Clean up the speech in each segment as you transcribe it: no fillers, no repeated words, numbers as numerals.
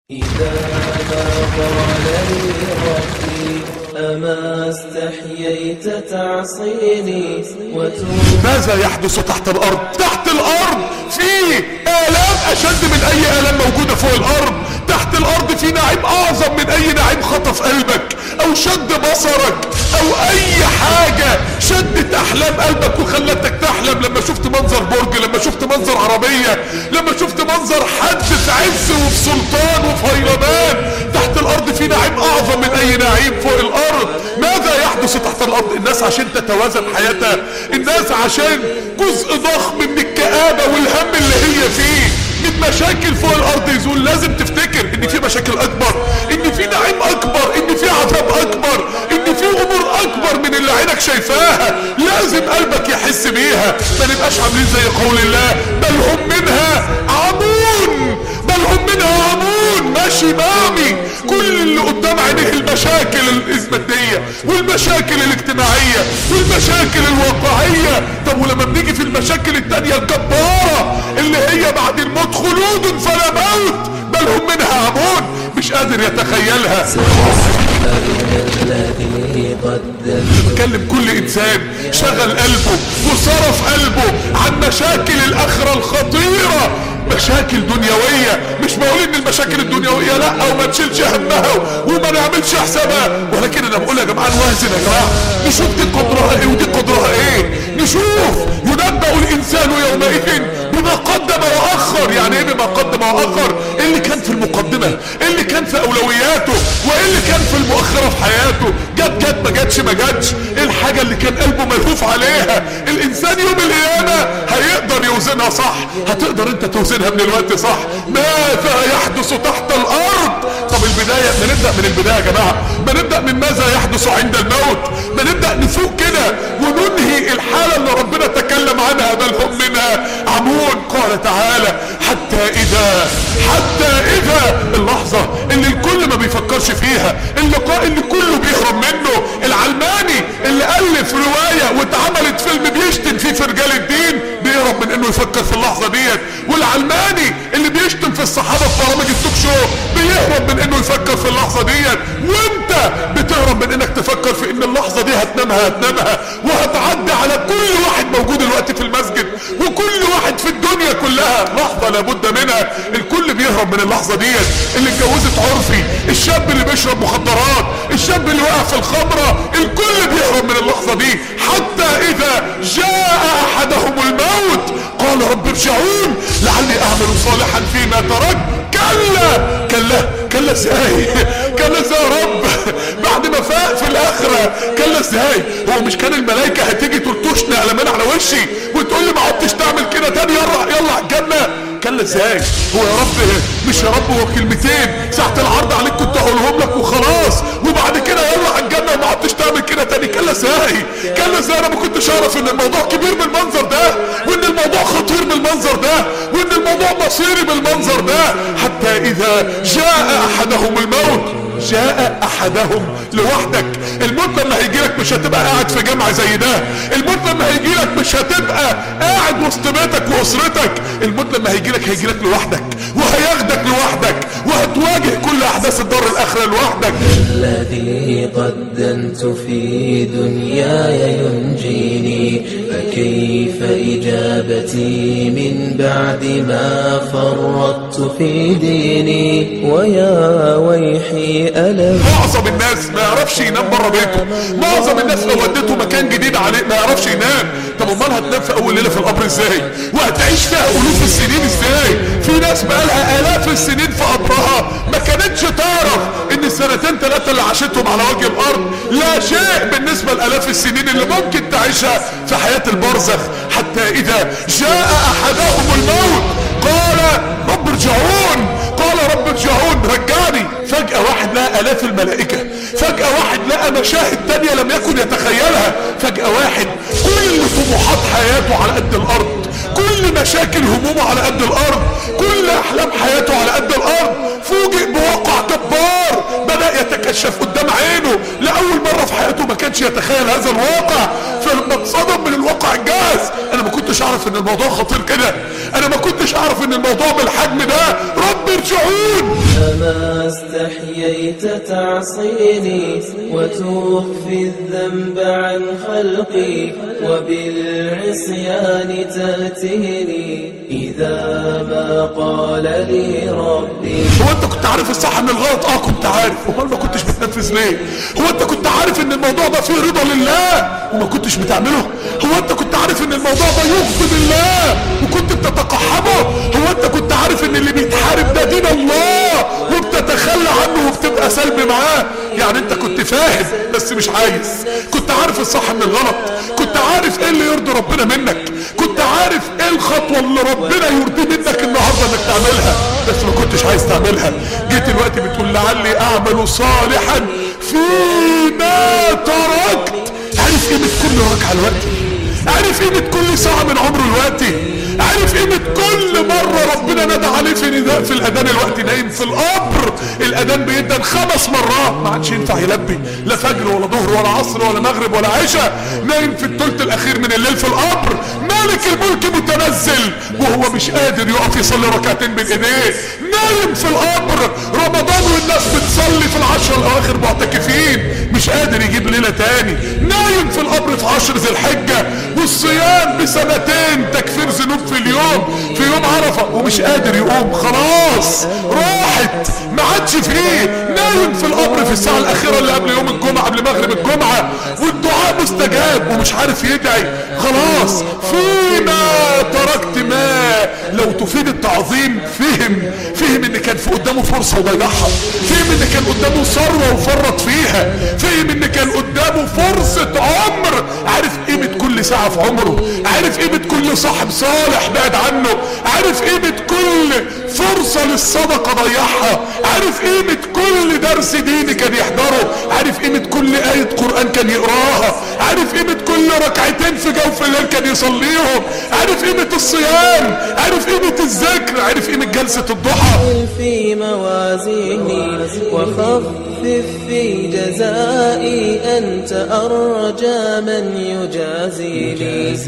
إذا ما قال لي ربي أما استحييت تعصيني ماذا يحدث تحت الأرض؟ تحت الأرض في آلام أشد من أي آلام موجودة فوق الأرض. تحت الأرض في نعيم أعظم من أي نعيم خطف قلبك أو شد بصرك أو أي حاجة شدت أحلام قلبك وخلتك تحلم. لما شفت منظر برج، لما شفت منظر عربية، لما شفت منظر حد في عز وفي سلطان وفي هيلمان. تحت الأرض في نعيم أعظم من أي نعيم فوق الأرض. ماذا يحدث تحت الأرض؟ الناس عشان تتوازن حياتها، الناس عشان جزء ضخم من الكآبة والهم اللي هي فيه من مشاكل فوق الأرض يزول، لازم تفتكر إن في مشاكل أكبر، إن في نعيم أكبر، إن في عذاب أكبر، إن في أمور أكبر من اللي عينك شايفاها. لازم قلبك يحس بيها. ما نبقاش عاملين زي قول الله بل هم منها عمون، بل هم منها عمون، ماشي مامي. كل اللي قدام عينيه المشاكل المادية والمشاكل الاجتماعية والمشاكل الواقعية. طب ولما بنيجي في المشاكل التانية الجبارة اللي هي بعد الموت خلود فلا موت، بل هم منها عمون، مش قادر يتخيلها. بتكلم كل انسان شغل قلبه وصرف قلبه عن مشاكل الاخرة الخطيرة، مشاكل دنيوية. مش بقول ان المشاكل الدنيوية لا وما تشيلش همها وما نعملش حسابها، ولكن انا بقول يا جماعة نوازن يا جماعة، نشوف دي قدرها ايه ودي قدرها ايه. نشوف ينبأ الانسان يومئذ بما قدم واخر. يعني ايه بما قدم واخر؟ اللي كان في المقدمة، اللي كان في اولوياته، واللي كان في المؤخرة في حياته. جت ما جاتش ما جاتش، الحاجة اللي كان قلبه ملهوف عليها. الانسان يوم القيامة هيقدر يوزنها صح. هتقدر انت توزنها من الوقت صح. ماذا يحدث تحت الارض؟ طب البداية، ما نبدأ من البداية يا جماعة، ما نبدأ من ماذا يحدث عند الموت، ما نبدأ نفوق كده وننهي الحالة اللي ربنا تكلم عنها بل هم منها عمون. قال تعالى حتى إذا اللحظة اللي الكل ما بيفكرش فيها، اللقاء اللي كله بيهرب منه. العلماني اللي ألف رواية واتعملت فيلم بيشتم فيه في رجال الدين بيهرب من انه يفكر في اللحظة ديت. والعلماني اللي بيشتم في الصحابة في برامج التوك شو بيهرب من انه يفكر في اللحظة ديت. وانت بتهرب من انك تفكر في ان اللحظة دي هتنامها وهتعدي على كل واحد موجود الوقت في المسجد وكل واحد في الدنيا كلها. لحظة لابد منها. الكل بيهرب من اللحظة ديت. اللي اتجوزت عرفي، الشاب اللي بيشرب مخدرات، الشاب اللي وقع في الخمرة، الكل بيهرب من اللحظة دي. حتى اذا جاء احدهم الموت قال رب ارجعون لعلي اعمل صالحا فيما ترك. كلا ازاي؟ كلا ازاي يا رب؟ بعد ما فاق في الاخرة كلا ازاي؟ هو مش كان الملائكة هتيجي تلطشني قلمان على وشي وتقول لي ما عدتش تعمل كده تاني، يلا على الجنة؟ كلا ازاي؟ هو يا رب مش يا رب هو كلمتين ساعة العرض عليك كنت هقولهم لك وخلاص وبعد كده يلا على الجنة وما عدتش تعمل كده تاني؟ كلا ازاي؟ انا ما كنتش اعرف ان الموضوع كبير بالمنظر ده، وان الموضوع خطير بالمنظر ده، وان الموضوع مصيري بالمنظر ده. حتى اذا جاء احدهم الموت، جاء احدهم لوحدك. الموت لما هيجيلك مش هتبقى قاعد في جامعة زي ده. الموت لما هيجيلك مش هتبقى قاعد وسط بيتك واسرتك. الموت لما هيجيلك لوحدك وهياخدك لوحدك وهتواجه كل احداث الدار الاخرة لوحدك. الذي قدمت في دنياي ينجيني فكيف اجابتي من بعد ما فرطت في ديني. ويا ويحي ألم. معظم الناس ما يعرفش ينام بره بيته. معظم الناس لو وديته مكان جديد عليه ما يعرفش ينام. طب امال هتنام في اول ليله في القبر ازاي؟ وهتعيش فيها الوف السنين ازاي؟ في ناس بقالها الاف السنين في قبرها ما كانتش تعرف ان السنتين ثلاثه اللي عاشتهم على وجه الارض لا شيء بالنسبه لالاف السنين اللي ممكن تعيشها في حياه البرزخ. حتى اذا جاء احدهم الموت قال رب ارجعون، رجعني. فجأة واحد لقى آلاف الملائكة، فجأة واحد لقى مشاهد تانية لم يكن يتخيلها. فجأة واحد كل طموحات حياته على قد الأرض، كل مشاكل همومه على قد الأرض، كل أحلام حياته على قد الأرض، فوجئ بواقع جبار بدأ يتكشف قدام عينه. لأول مرة في حياته ما كانش يتخيل هذا الواقع، فلما اتصدم من الواقع الجاهز. أنا ما كنتش اعرف ان الموضوع خطير كده، انا ما كنتش اعرف ان الموضوع بالحجم ده. رب ارجعون. أما استحييت تعصيني وتخفي الذنب عن خلقي وبالعصيان تأتيني إذا ما قال لي ربي. هو انت كنت عارف الصح من الغلط؟ كنت عارف. امال ما كنتش بتنفذ ليه؟ هو انت كنت عارف ان الموضوع ده فيه رضا لله وما كنتش بتعمله؟ هو انت كنت عارف ان الموضوع ده يغضب الله وكنت بتتقحمه؟ هو انت كنت عارف ان اللي بيتحارب ده دين الله وبتتخلى عنه وبتبقى سلبي معاه؟ يعني انت كنت فاهم بس مش عايز. كنت عارف الصح من الغلط، كنت عارف ايه اللي يرضي ربنا منك، كنت عارف ايه الخطوة اللي ربنا يرضي منك النهاردة انك تعملها، بس ما كنتش عايز تعملها. جيت الوقت بتقول لعلي اعمل صالحا فيما تركت. عارف قيمة كل ركعة الوقت، عارف قيمة كل ساعة من عمره الوقت، عارف قيمة كل مرة ربنا ندى عليه في نداء في الأذان الوقت نايم في القبر. الأذان بيدن 5 مرات ما عادش ينفع يلبي لا فجر ولا ظهر ولا عصر ولا مغرب ولا عشاء. نايم في الثلث الأخير من الليل في القبر. مالك الملك متنزل وهو مش قادر يقف يصلي ركعتين بين ايديه. نايم في القبر. رمضان والناس بتصلي في العشر الأواخر معتكفين مش قادر يجيب ليلة تاني. نايم في القبر في 10 ذي الحجة والصيام ب2 تكفير ذنوب في اليوم في يوم عرفة ومش قادر يقوم. خلاص راحت ما عادش فيه. نايم في القبر في الساعة الأخيرة اللي قبل يوم الجمعة قبل مغرب الجمعة والدعاء مستجاب ومش عارف يدعي. خلاص فيما تركت ما لو تفيد التعظيم. فهم ان كان في قدامه فرصة وضيعها. فهم ان كان قدامه ثروة وفرط فيها. فهم ان كان قدامه فرصة عمر. عارف قيمة كل ساعة في عمره، عارف قيمة كل صاحب صالح بعد عنه، عارف قيمة كل فرصة للصدقة ضيعها، عارف قيمة كل درس ديني كان يحضره، عارف قيمة كل آية قرآن كان يقراها، عارف قيمة كل ركعتين في جوف الليل كان يصليهم، عارف قيمة الصيام، عارف قيمة الذكر، عارف قيمة جلسة الضحى. في موازيني وخفف في جزائي أنت أرجى من يجازيني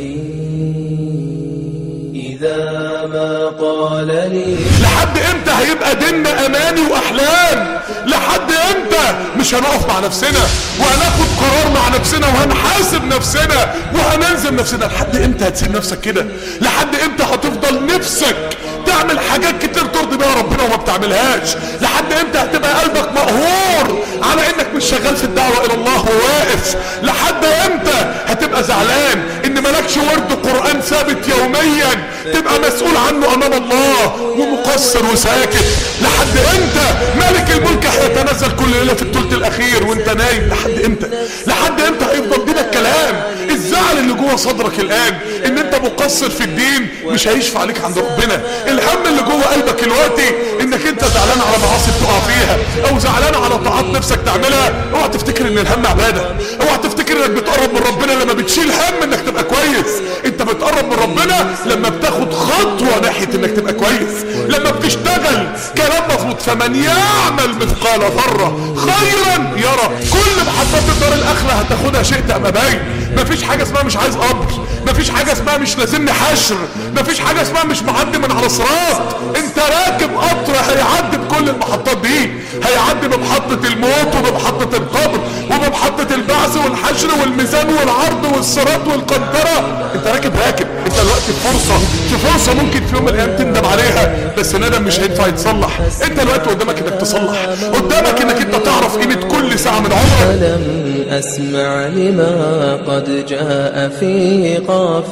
إذا ما قال لي. لحد امتى هيبقى ديننا اماني واحلام؟ لحد امتى مش هنقف مع نفسنا وهناخد قرار مع نفسنا وهنحاسب نفسنا وهنلزم نفسنا؟ لحد امتى هتسيب نفسك كده؟ لحد امتى هتفضل نفسك تعمل حاجات كتير ترضي بيها ربنا وما بتعملهاش؟ لحد امتى هتبقى قلبك مقهور على انك مش شغال في الدعوة الى الله وواقف؟ لحد امتى هتبقى زعلان ان مالكش ورد قرآن ثابت يوميا تبقى مسؤول عنه امام الله ومقصر وساكت؟ لحد امتى مالك الملك هيتنزل كل ليلة في الثلث الاخير وانت نايم؟ لحد امتى؟ لحد امتى هيفضل دينك كلام؟ الزعل اللي جوه صدرك الان ان انت مقصر في الدين مش هيشفع عليك عند ربنا. الهم اللي جوه قلبك دلوقتي انك انت زعلان على معاصي بتقع فيها او زعلان على طاعات نفسك تعملها. اوعى تفتكر ان الهم عباده، اوعى تفتكر انك بتقرب من ربنا لما بتشيل هم انك تبقى كويس. انت بتقرب من ربنا لما بتاخد خطوه ناحيه انك تبقى كويس، لما بتشتغل كلام مفروض. فمن يعمل مثقال ذره خيرا يرى. كل محطات الدار الاخره هتاخدها شئت ام ابيت. مفيش حاجه اسمها مش عايز قبر، مفيش حاجه اسمها مش لازمني حشر، مفيش حاجه اسمها مش معدي من على صراط. انت راكب قطر هيعدي بكل المحطات دي، هيعدي بمحطه الموت وبمحطه القبر وبمحطه البعث والحشر والميزان والعرض والصراط والقنطره. انت راكب. انت دلوقتي في فرصه ممكن في يوم من الايام تندم عليها، بس ندم مش هينفع يتصلح. انت دلوقتي قدامك انك تصلح، قدامك انك انت تعرف قيمه كل ساعه من عمرك. ألم أسمع لما قد جاء في قاف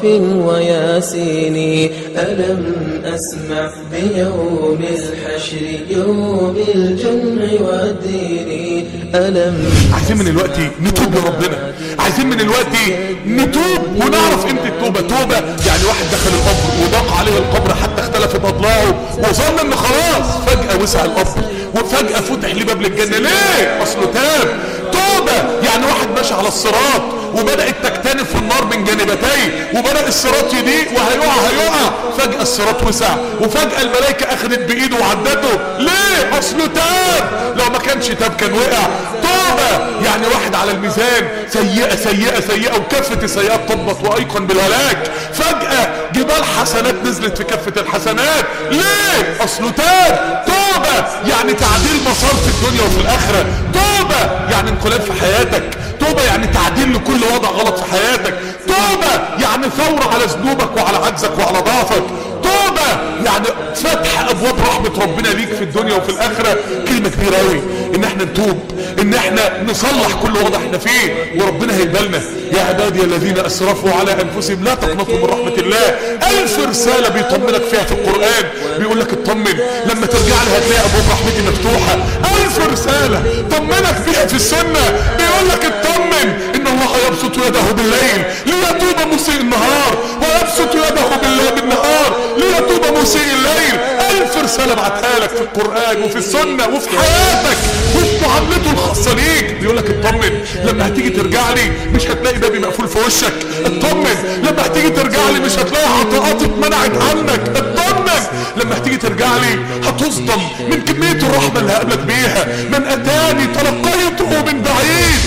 وياسين. ألم أسمع بيوم الحشر يوم الجمع والدين. عايزين من الوقت نتوب لربنا، عايزين من الوقت نتوب ونعرف قيمه التوبه. توبه يعني واحد دخل القبر وضاق عليه القبر حتى اختلفت اضلاعه وظن ان خلاص، فجاه وسع القبر وفجاه فتح ليه باب للجنه. ليه؟ اصله تاب. توبه يعني واحد ماشي على الصراط وبدأت تكتنف في النار من جانبتيه، وبدأ الصراط يضيق وهيقع. فجأة الصراط وسع، وفجأة الملائكة اخدت بايده وعدته. ليه؟ اصله تاب. لو ما كانش تاب كان وقع. توبة يعني واحد على الميزان سيئة سيئة سيئة وكفة السيئات طبت وايقن بالهلاك، فجأة جبال حسنات نزلت في كفة الحسنات. ليه؟ اصله تاب. توبة يعني تعديل مسار في الدنيا وفي الاخرة. توبة يعني انقلاب في حياتك. توبة يعني تعديل لكل وضع غلط في حياتك. توبة يعني ثورة على ذنوبك وعلى عجزك وعلى ضعفك. توبة يعني فتح ابواب رحمة ربنا ليك في الدنيا وفي الاخرة. كلمة كبيرة قوي ان احنا نتوب، ان احنا نصلح كل وضع احنا فيه وربنا هيقبلنا. يا عبادي الذين اسرفوا على انفسهم لا تقنطوا من رحمة الله. 1000 رسالة بيطمنك فيها في القرآن، بيقول لك اطمن لما ترجع لي هتلاقي ابواب رحمتي مفتوحة. 1000 رسالة طمنك فيها في السنة، بيقول لك اطمن ان الله يبسط يده بالليل ليتوب مسيء النهار، ويبسط يده بالنهار ليتوب مسيء الليل. 1000 رسالة بعتها لك في القرآن وفي السنة وفي حياتك وفي معاملته الخاصة ليك. بيقول لك اطمن لما هتيجي ترجع لي مش هتلاقي بابي مقفول في وشك. اطمن لما هتيجي ترجع لي مش هتلاقي عطاءات اتمنعت عنك. اطمن لما هتيجي ترجع لي هتصدم من كمية الرحمة اللي هقابلك بيها. من اتاني تلقيته من بعيد.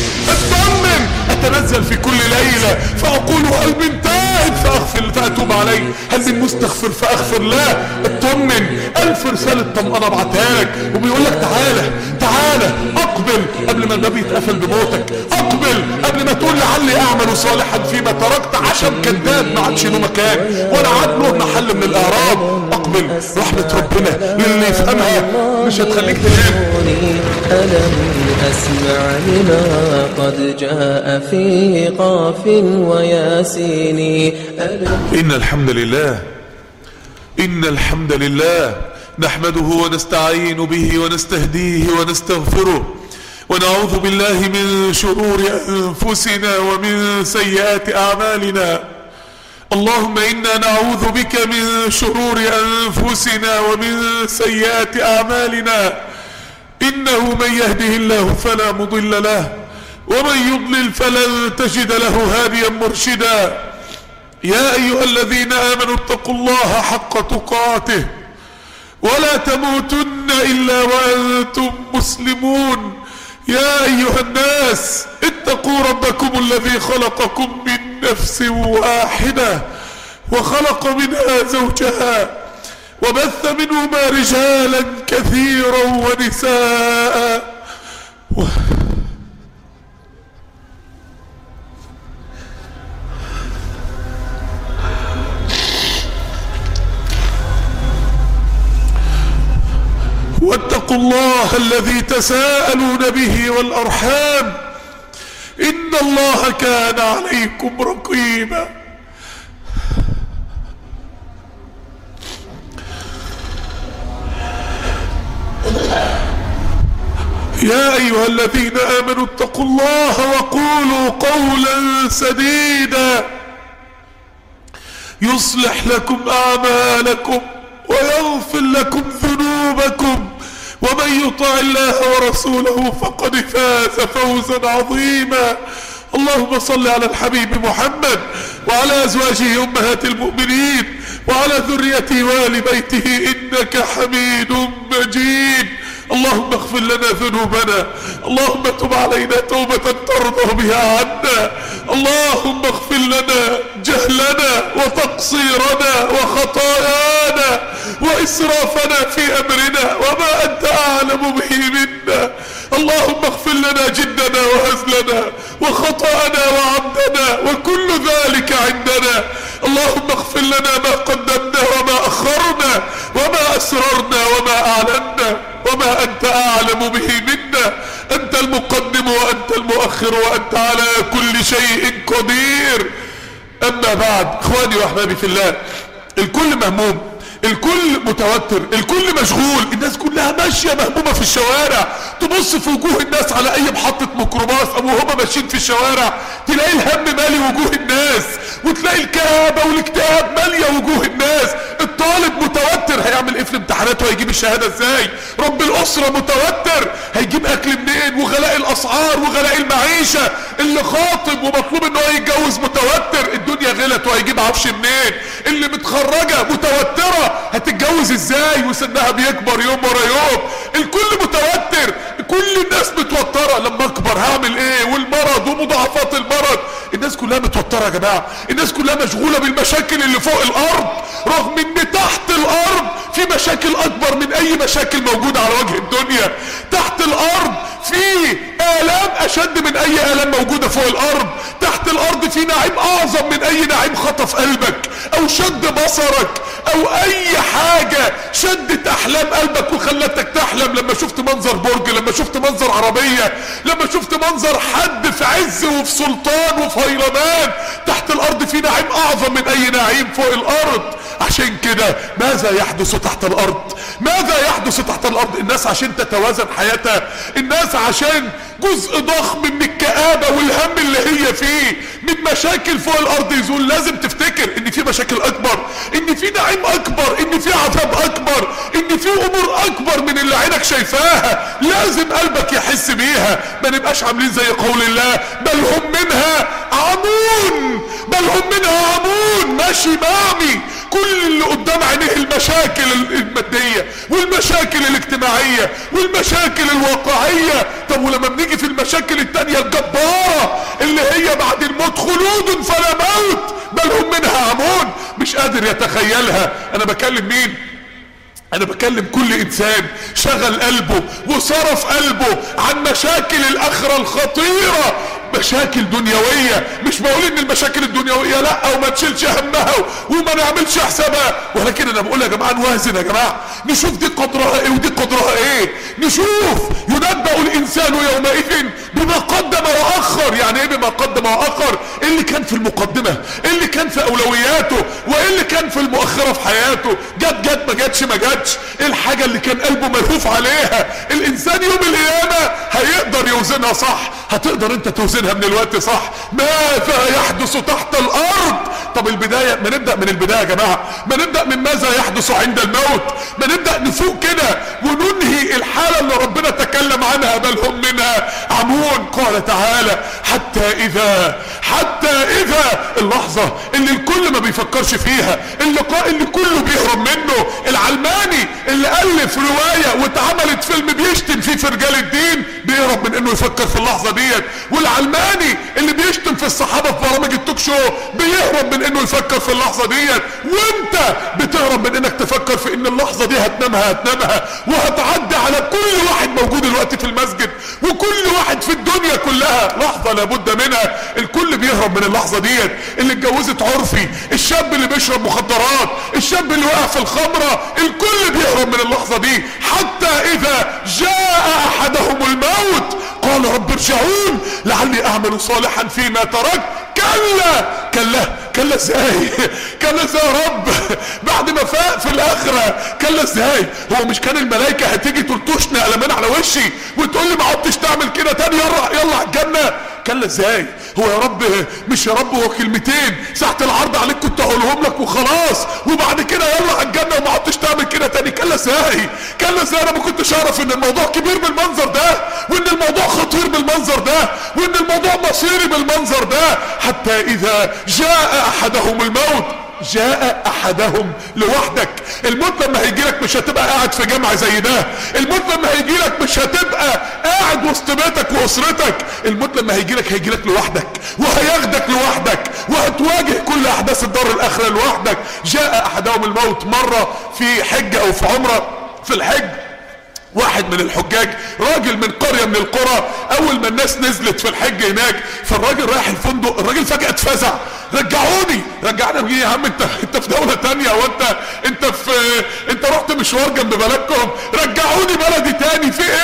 اطمن اتنزل في كل ليلة فاقول هل من تائب فاتوب عليه، هل من مستغفر فاغفر له. اطمن. 1000 رسالة طمأنة ابعتها لك، وبيقول لك تعالى اقبل قبل ما الباب يتقفل بموتك. اقبل قبل ما تقول لعلي اعمل صالحا فيما تركت. عشم كذاب ما عادش له مكان ولا عاد له محل من الاعراب. اقبل رحمة ربنا للي يفهمها مش هتخليك تنام. ألم أسمع لما قد جاء في قاف وياسين. إن الحمد لله نحمده ونستعين به ونستهديه ونستغفره، ونعوذ بالله من شرور أنفسنا ومن سيئات أعمالنا. اللهم إنا نعوذ بك من شرور أنفسنا ومن سيئات أعمالنا. إنه من يهده الله فلا مضل له، ومن يضلل فلن تجد له هاديا مرشدا. يا أيها الذين آمنوا اتقوا الله حق تقاته ولا تموتن إلا وأنتم مسلمون. يا أيها الناس اتقوا ربكم الذي خلقكم من نفس واحدة وخلق منها زوجها وبث منهما رجالا كثيرا ونساء. واتقوا الله الذي تساءلون به والأرحام إن الله كان عليكم رقيبا. يا أيها الذين آمنوا اتقوا الله وقولوا قولا سديدا يصلح لكم أعمالكم ويغفر لكم ذنوبكم، ومن يطع الله ورسوله فقد فاز فوزا عظيما. اللهم صل على الحبيب محمد وعلى أزواجه أمهات المؤمنين وعلى ذريته وآل بيته إنك حميد مجيد. اللهم اغفر لنا ذنوبنا، اللهم تب علينا توبة ترضى بها عنا. اللهم اغفر لنا جهلنا وتقصيرنا وخطايانا وإسرافنا في أمرنا وما أنت أعلم به منا. اللهم اغفر لنا جدنا وهزلنا وخطأنا وعمدنا وكل ذلك عندنا. اللهم اغفر لنا ما قدمنا وما أخرنا وما أسررنا وما أعلنا وما أنت أعلم به منا. أنت المقدم وأنت المؤخر وأنت على كل شيء قدير. أما بعد، إخواني وأحبابي في الله، الكل مهموم، الكل متوتر، الكل مشغول. الناس كلها ماشية مهمومة في الشوارع. تبص في وجوه الناس على اي محطة ميكروباص او هم ماشيين في الشوارع تلاقي الهم مالي وجوه الناس. وتلاقي الكآبة والاكتئاب مالية وجوه الناس. الطالب متوتر، هيعمل ايه في الامتحانات وهيجيب الشهادة ازاي؟ رب الاسرة متوتر، هيجيب اكل منين؟ وغلاء الاسعار وغلاء المعيشة. اللي خاطب ومطلوب ان هو يتجوز متوتر، الدنيا غلت وهيجيب عفش منين؟ اللي متخرجة متوترة، هتتجوز ازاي وسنها بيكبر يوم ورا يوم؟ الكل متوتر، كل الناس متوترة. لما اكبر هعمل ايه؟ والمرض ومضاعفات المرض. الناس كلها متوترة يا جماعة، الناس كلها مشغولة بالمشاكل اللي فوق الارض، رغم ان تحت الارض في مشاكل اكبر من اي مشاكل موجودة على وجه الدنيا. تحت الارض في آلام اشد من اي آلام موجودة فوق الارض. تحت الارض في نعيم اعظم من اي نعيم خطف قلبك او شد بصرك او اي حاجة شدت احلام قلبك وخلتك تحلم. لما شفت منظر برج، لما شفت منظر عربية، لما شفت منظر حد في عز وفي سلطان وفي هيلمان. تحت الارض في نعيم اعظم من اي نعيم فوق الارض. عشان كده ماذا يحدث تحت الارض؟ ماذا يحدث تحت الارض؟ الناس عشان تتوازن حياتها، الناس عشان جزء ضخم من الكآبة والهم اللي هي فيه من مشاكل فوق الارض يزول، لازم تفتكر ان في مشاكل اكبر، ان في نعيم اكبر، ان في عذاب اكبر، ان في امور اكبر من اللي عينك شايفاها. لازم قلبك يحس بيها. ما نبقاش عاملين زي قول الله بل هم منها عمون، بل هم منها عمون، ماشي معمي. كل اللي قدام عينيه المشاكل المادية والمشاكل الاجتماعية والمشاكل الواقعية. طب ولما بنيجي في المشاكل التانية الجبارة اللي هي بعد الموت خلود فلا موت، بل هم منها عمون، مش قادر يتخيلها. انا بكلم مين؟ انا بكلم كل انسان شغل قلبه وصرف قلبه عن مشاكل الاخرة الخطيرة، مشاكل دنيوية. مش بقول ان المشاكل الدنيوية لا وما تشيلش همها وما نعملش حسابها، ولكن انا بقول يا جماعة نوازن يا جماعة، نشوف دي قدرها ايه ودي قدرها ايه. نشوف ينبأ الانسان يومئذ بما قدم واخر. يعني ايه بما قدم واخر؟ ايه اللي كان في المقدمة، ايه اللي كان في اولوياته، وايه اللي كان في المؤخرة في حياته. جت ما جاتش ما جاتش، ايه الحاجة اللي كان قلبه ملهوف عليها. الانسان يوم القيامة هيقدر يوزنها صح. هتقدر انت توزنها من الوقت صح. ماذا يحدث تحت الارض؟ طب البداية، ما نبدأ من البداية يا جماعة، ما نبدأ من ماذا يحدث عند الموت، ما نبدأ نفوق كده وننهي الحالة اللي ربنا تكلم عنها بل هم منها عمون. قال تعالى حتى إذا اللحظة اللي الكل ما بيفكرش فيها، اللقاء اللي كله بيهرب منه. العلماني اللي ألف رواية واتعملت فيلم بيشتم فيه في رجال الدين بيهرب من انه يفكر في اللحظة ديت. والعلماني اللي بيشتم في الصحابة في برامج التوك شو بيهرب من انه يفكر في اللحظة ديت. وانت بتهرب من انك تفكر في ان اللحظة دي هتنامها وهتعدي على كل واحد موجود الوقت في المسجد وكل واحد في الدنيا كلها. لحظة لابد منها. الكل بيهرب من اللحظة ديت. اللي اتجوزت عرفي، الشاب اللي بيشرب مخدرات، الشاب اللي وقع في الخمرة، الكل بيهرب من اللحظة دي. حتى اذا جاء احدهم الموت قال رب ارجعون لعلي اعمل صالحا فيما تركت. كلا ازاي؟ كلا ازاي يا رب؟ بعد ما فاق في الاخرة كلا ازاي؟ هو مش كان الملائكة هتيجي تلطشني قلمان على وشي وتقول لي ما عدتش تعمل كده تاني، يلا على الجنة؟ كلا ازاي؟ هو يا رب مش يا رب هو كلمتين ساعة العرض عليك كنت هقولهم لك وخلاص وبعد كده يلا على الجنة وما عدتش تعمل كده تاني؟ كلا ازاي؟ انا ما كنتش اعرف ان الموضوع كبير بالمنظر ده، وان الموضوع خطير بالمنظر ده، وان الموضوع مصيري بالمنظر ده. حتى اذا جاء احدهم الموت، جاء احدهم لوحدك. الموت لما هيجيلك مش هتبقى قاعد في جامع زي ده. الموت لما هيجيلك مش هتبقى قاعد وسط بيتك واسرتك. الموت لما هيجيلك لوحدك وهياخدك لوحدك وهتواجه كل احداث الدار الاخرة لوحدك. جاء احدهم الموت. مرة في حج او في عمرة، في الحج واحد من الحجاج راجل من قرية من القرى، اول ما الناس نزلت في الحج هناك فالراجل رايح الفندق، الراجل فجأة اتفزع. رجعنا يا عم، انت في دولة تانية انت رحت مشوار جنب بلدكم، رجعوني بلدي تاني. في ايه؟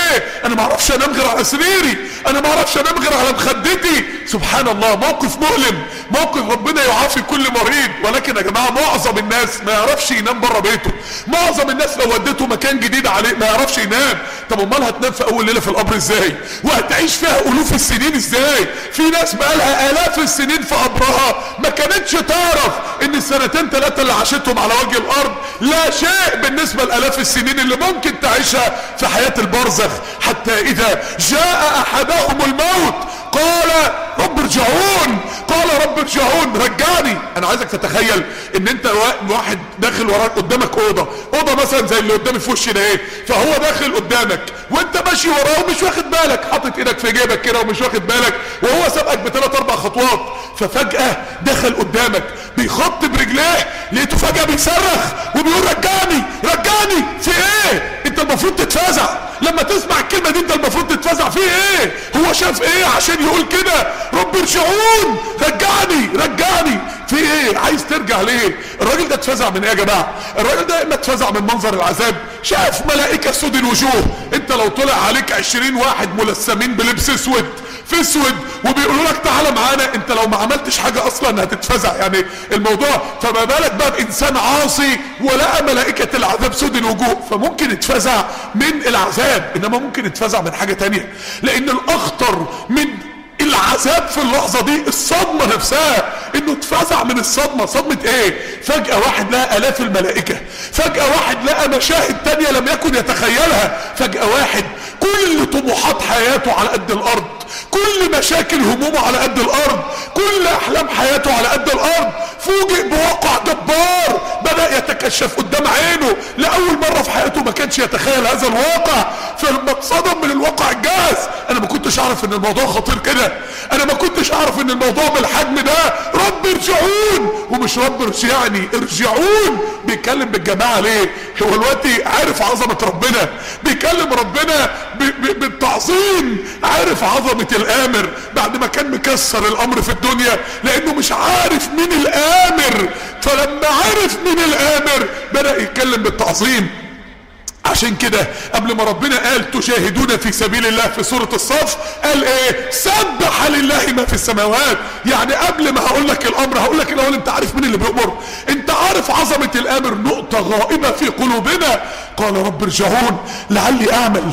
انا ما اعرفش انام غير على سريري، انا ما اعرفش انام غير على مخدتي. سبحان الله، موقف مؤلم، موقف ربنا يعافي كل مريض. ولكن يا جماعه معظم الناس ما يعرفش ينام بره بيته، معظم الناس لو وديته مكان جديد عليه ما يعرفش ينام. طب امال هتنام في اول ليله في القبر ازاي؟ وهتعيش فيها الوف السنين ازاي؟ في ناس بقالها الاف السنين في قبرها ما كانتش تعرف ان السنتين ثلاثه اللي عاشتهم على وجه الارض لا شيء بالنسبه لالاف السنين اللي ممكن تعيشها في حياه البرزخ. حتى اذا جاء احدهم الموت قال رب ارجعون، قال رب ارجعون، رجعني. انا عايزك تتخيل ان انت واحد داخل وراك قدامك اوضه مثلا زي اللي قدامي في وشي ده ايه، فهو داخل قدامك وانت ماشي وراه ومش واخد بالك، حاطط ايدك في جيبك كده ومش واخد بالك، وهو سابقك بثلاث اربع خطوات، ففجاه دخل قدامك بيخط برجليه، لقيته فجاه بيصرخ وبيقول رجعني رجعني. في ايه؟ انت المفروض تتفزع لما تسمع الكلمه دي، انت المفروض تتفزع. في ايه؟ هو شاف ايه عشان يقول كده رب ارجعون، رجعني رجعني؟ في ايه؟ عايز ترجع ليه؟ الراجل ده اتفزع من ايه يا جماعه؟ الراجل ده اما اتفزع من منظر العذاب، شاف ملائكه سود الوجوه. انت لو طلع عليك 20 واحد ملثمين بلبس اسود في اسود وبيقولوا لك تعالى معانا، انت لو ما عملتش حاجه اصلا هتتفزع يعني الموضوع، فما بالك بقى بانسان عاصي ولقى ملائكه العذاب سود الوجوه، فممكن يتفزع من العذاب، انما ممكن يتفزع من حاجه تانية. لان الاخطر من العذاب في اللحظه دي الصدمه نفسها، انه اتفزع من الصدمه. صدمه ايه؟ فجاه واحد لقى الاف الملائكه، فجاه واحد لقى مشاهد تانية لم يكن يتخيلها، فجاه واحد كل طموحات حياته على قد الارض، كل مشاكل همومه على قد الارض، كل احلام حياته على قد الارض، فوجئ بواقع جبار بدأ يتكشف قدام عينه. لأول مرة في حياته ما كانش يتخيل هذا الواقع، فلما اتصدم من الواقع الجاهز، انا ما كنتش اعرف ان الموضوع خطير كده، انا ما كنتش اعرف ان الموضوع بالحجم ده. رب ارجعون، ومش رب ارجعني، ارجعون. بيتكلم بالجماعة ليه؟ هو دلوقتي عارف عظمة ربنا، بيكلم ربنا بالتعظيم، عارف عظمة الامر بعد ما كان مكسر الامر في الدنيا لانه مش عارف مين الامر، فلما عرف مين الامر بدأ يتكلم بالتعظيم. عشان كده قبل ما ربنا قال تجاهدون في سبيل الله في سورة الصف، قال ايه؟ سبح لله ما في السماوات. يعني قبل ما هقول لك الامر هقول لك الاول انت عارف مين اللي بيأمر، انت عارف عظمة الامر، نقطة غائبة في قلوبنا. قال رب ارجعون لعلي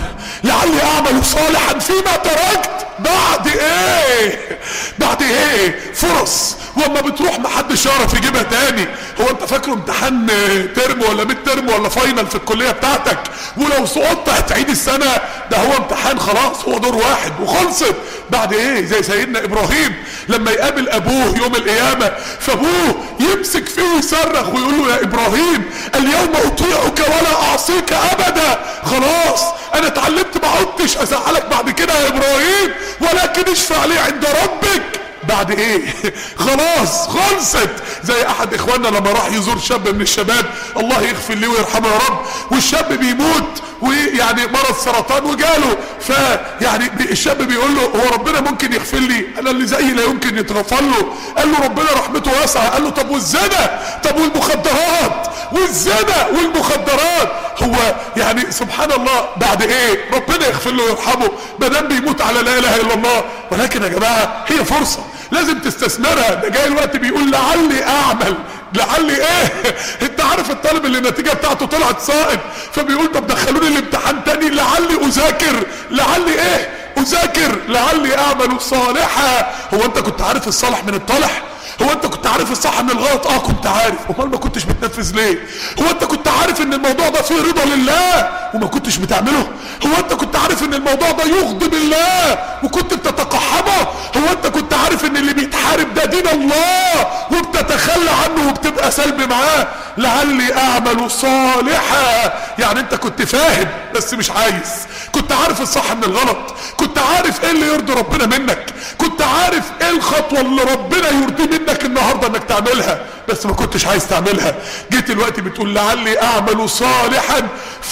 اعمل صالحا فيما تركت. بعد ايه؟ بعد ايه؟ فرص واما بتروح محدش يعرف يجيبها تاني. هو انت فاكره امتحان ترم ولا ميد ترم ولا فاينل في الكلية بتاعتك ولو سقطت هتعيد السنة؟ ده هو امتحان خلاص، هو دور واحد وخلصت. بعد ايه؟ زي سيدنا ابراهيم لما يقابل ابوه يوم القيامة، فابوه يمسك فيه ويصرخ ويقول له يا ابراهيم اليوم اطيعك ولا اعصيك ابدا. خلاص انا اتعلمت ما عدتش ازعلك بعد كده يا ابراهيم، ولكن اشفع لي عند ربك. بعد ايه؟ خلاص خلصت. زي احد اخواننا لما راح يزور شاب من الشباب، الله يغفر ليه ويرحمه يا رب، والشاب بيموت ويعني مرض سرطان وجاله، فيعني الشاب بيقول له هو ربنا ممكن يغفر لي؟ انا اللي زيي لا يمكن يتغفر له. قال له ربنا رحمته واسعه. قال له طب والزنا؟ طب والمخدرات؟ والزنا والمخدرات. هو يعني سبحان الله بعد ايه؟ ربنا يغفر له ويرحمه ما دام بيموت على لا اله الا الله. ولكن يا جماعه هي فرصه لازم تستثمرها. ده جاي الوقت بيقول لعلي اعمل. لعلي ايه؟ انت عارف الطالب اللي النتيجه بتاعته طلعت ساقط فبيقول طب دخلوني الامتحان تاني لعلي اذاكر. لعلي ايه؟ اذاكر لعلي اعمل صالحا. هو انت كنت عارف الصالح من الطالح؟ هو انت كنت عارف الصح من الغلط؟ كنت عارف. امال ما كنتش بتنفذ ليه؟ هو انت كنت عارف ان الموضوع ده فيه رضا لله وما كنتش بتعمله؟ هو انت كنت عارف ان الموضوع ده يغضب الله وكنت بتتقحمه؟ هو انت كنت عارف ان اللي بيتحارب ده دين الله وبتتخلى عنه وبتبقى سلبي معاه؟ لعلي اعمل صالحا. يعني انت كنت فاهم بس مش عايز، كنت عارف الصح من الغلط، كنت عارف ايه اللي يرضي ربنا منك، كنت عارف ايه الخطوة اللي ربنا يرضي منك النهاردة انك تعملها، بس ما كنتش عايز تعملها. جيت الوقت بتقول لعلي اعمل صالحا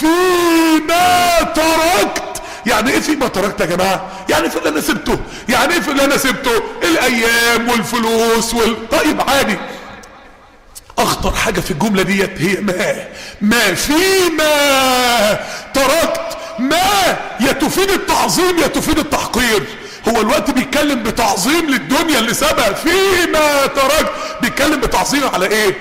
فيما تركت. يعني ايه فيما تركت يا جماعة؟ يعني في اللي انا سبته. يعني ايه في اللي انا سبته؟ الايام والفلوس طيب عادي. اخطر حاجة في الجملة ديت هي ما فيما تركت. ما يا تفيد التعظيم يا تفيد التحقير. هو الوقت بيتكلم بتعظيم للدنيا اللي سابها فيما ترك، بيتكلم بتعظيم على ايه؟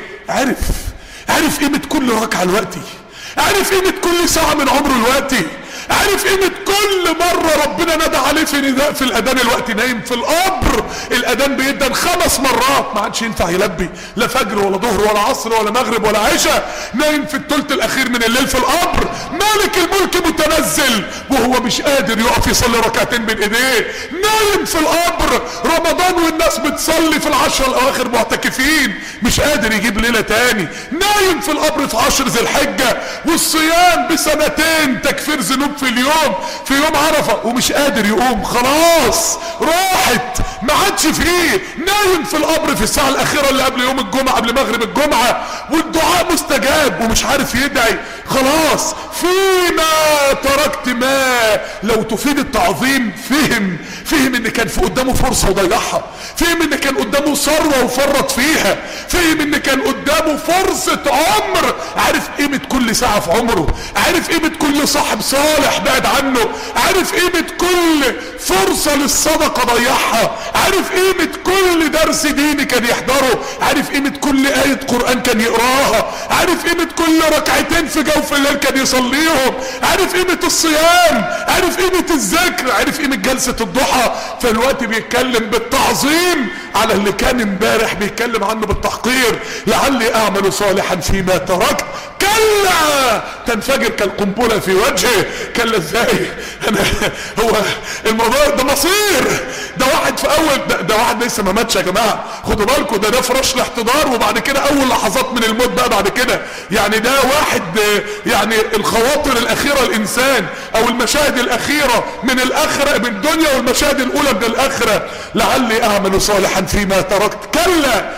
عارف قيمة كل ركعة الوقتي، عارف قيمة كل ساعة من عمره الوقتي، عارف قيمة كل مرة ربنا ندى عليه في نداء في الأذان الوقت نايم في القبر، الأذان بيدن 5 مرات ما عادش ينفع يلبي لا فجر ولا ظهر ولا عصر ولا مغرب ولا عشاء، نايم في الثلث الأخير من الليل في القبر، مالك الملك متنزل وهو مش قادر يقف يصلي ركعتين بين ايديه، نايم في القبر، رمضان والناس بتصلي في ال10 الأواخر معتكفين، مش قادر يجيب ليلة تاني، نايم في القبر في 10 ذي الحجة، والصيام ب2 تكفير ذنوب في اليوم في يوم عرفة ومش قادر يقوم، خلاص راحت ما عادش فيه، نايم في القبر في الساعة الأخيرة اللي قبل يوم الجمعة قبل مغرب الجمعة والدعاء مستجاب ومش عارف يدعي، خلاص فيما تركت ما لو تفيد التعظيم. فهم ان كان في قدامه فرصة وضيعها، فهم ان كان قدامه ثروة وفرط فيها، فهم ان كان قدامه فرصة عمر، عارف قيمة كل ساعة في عمره، عارف قيمة كل صاحب صالح بعد عنه، عارف قيمة كل فرصة للصدقة ضيعها، عارف قيمة كل درس ديني كان يحضره، عارف قيمة كل آية قرآن كان يقراها، عارف قيمة كل ركعتين في جوف الليل كان يصليهم، عارف قيمة الصيام، عارف قيمة الذكر، عارف قيمة جلسة الضحى. فالوقت بيتكلم بالتعظيم على اللي كان امبارح بيتكلم عنه بالتحقير. لعلي اعمل صالحا فيما تركت كلا تنفجر كالقنبلة في وجهه. كلا ازاي؟ هو الموضوع ده مصير، ده واحد في اول ده واحد لسه ما ماتش يا جماعه، خدوا بالكم، ده فراش الاحتضار وبعد كده اول لحظات من الموت بقى بعد كده، يعني ده واحد يعني الخواطر الاخيره الانسان او المشاهد الاخيره من الاخره من الدنيا والمشاهد الاولى من الاخره. لعلي اعمل صالحا فيما تركت كلا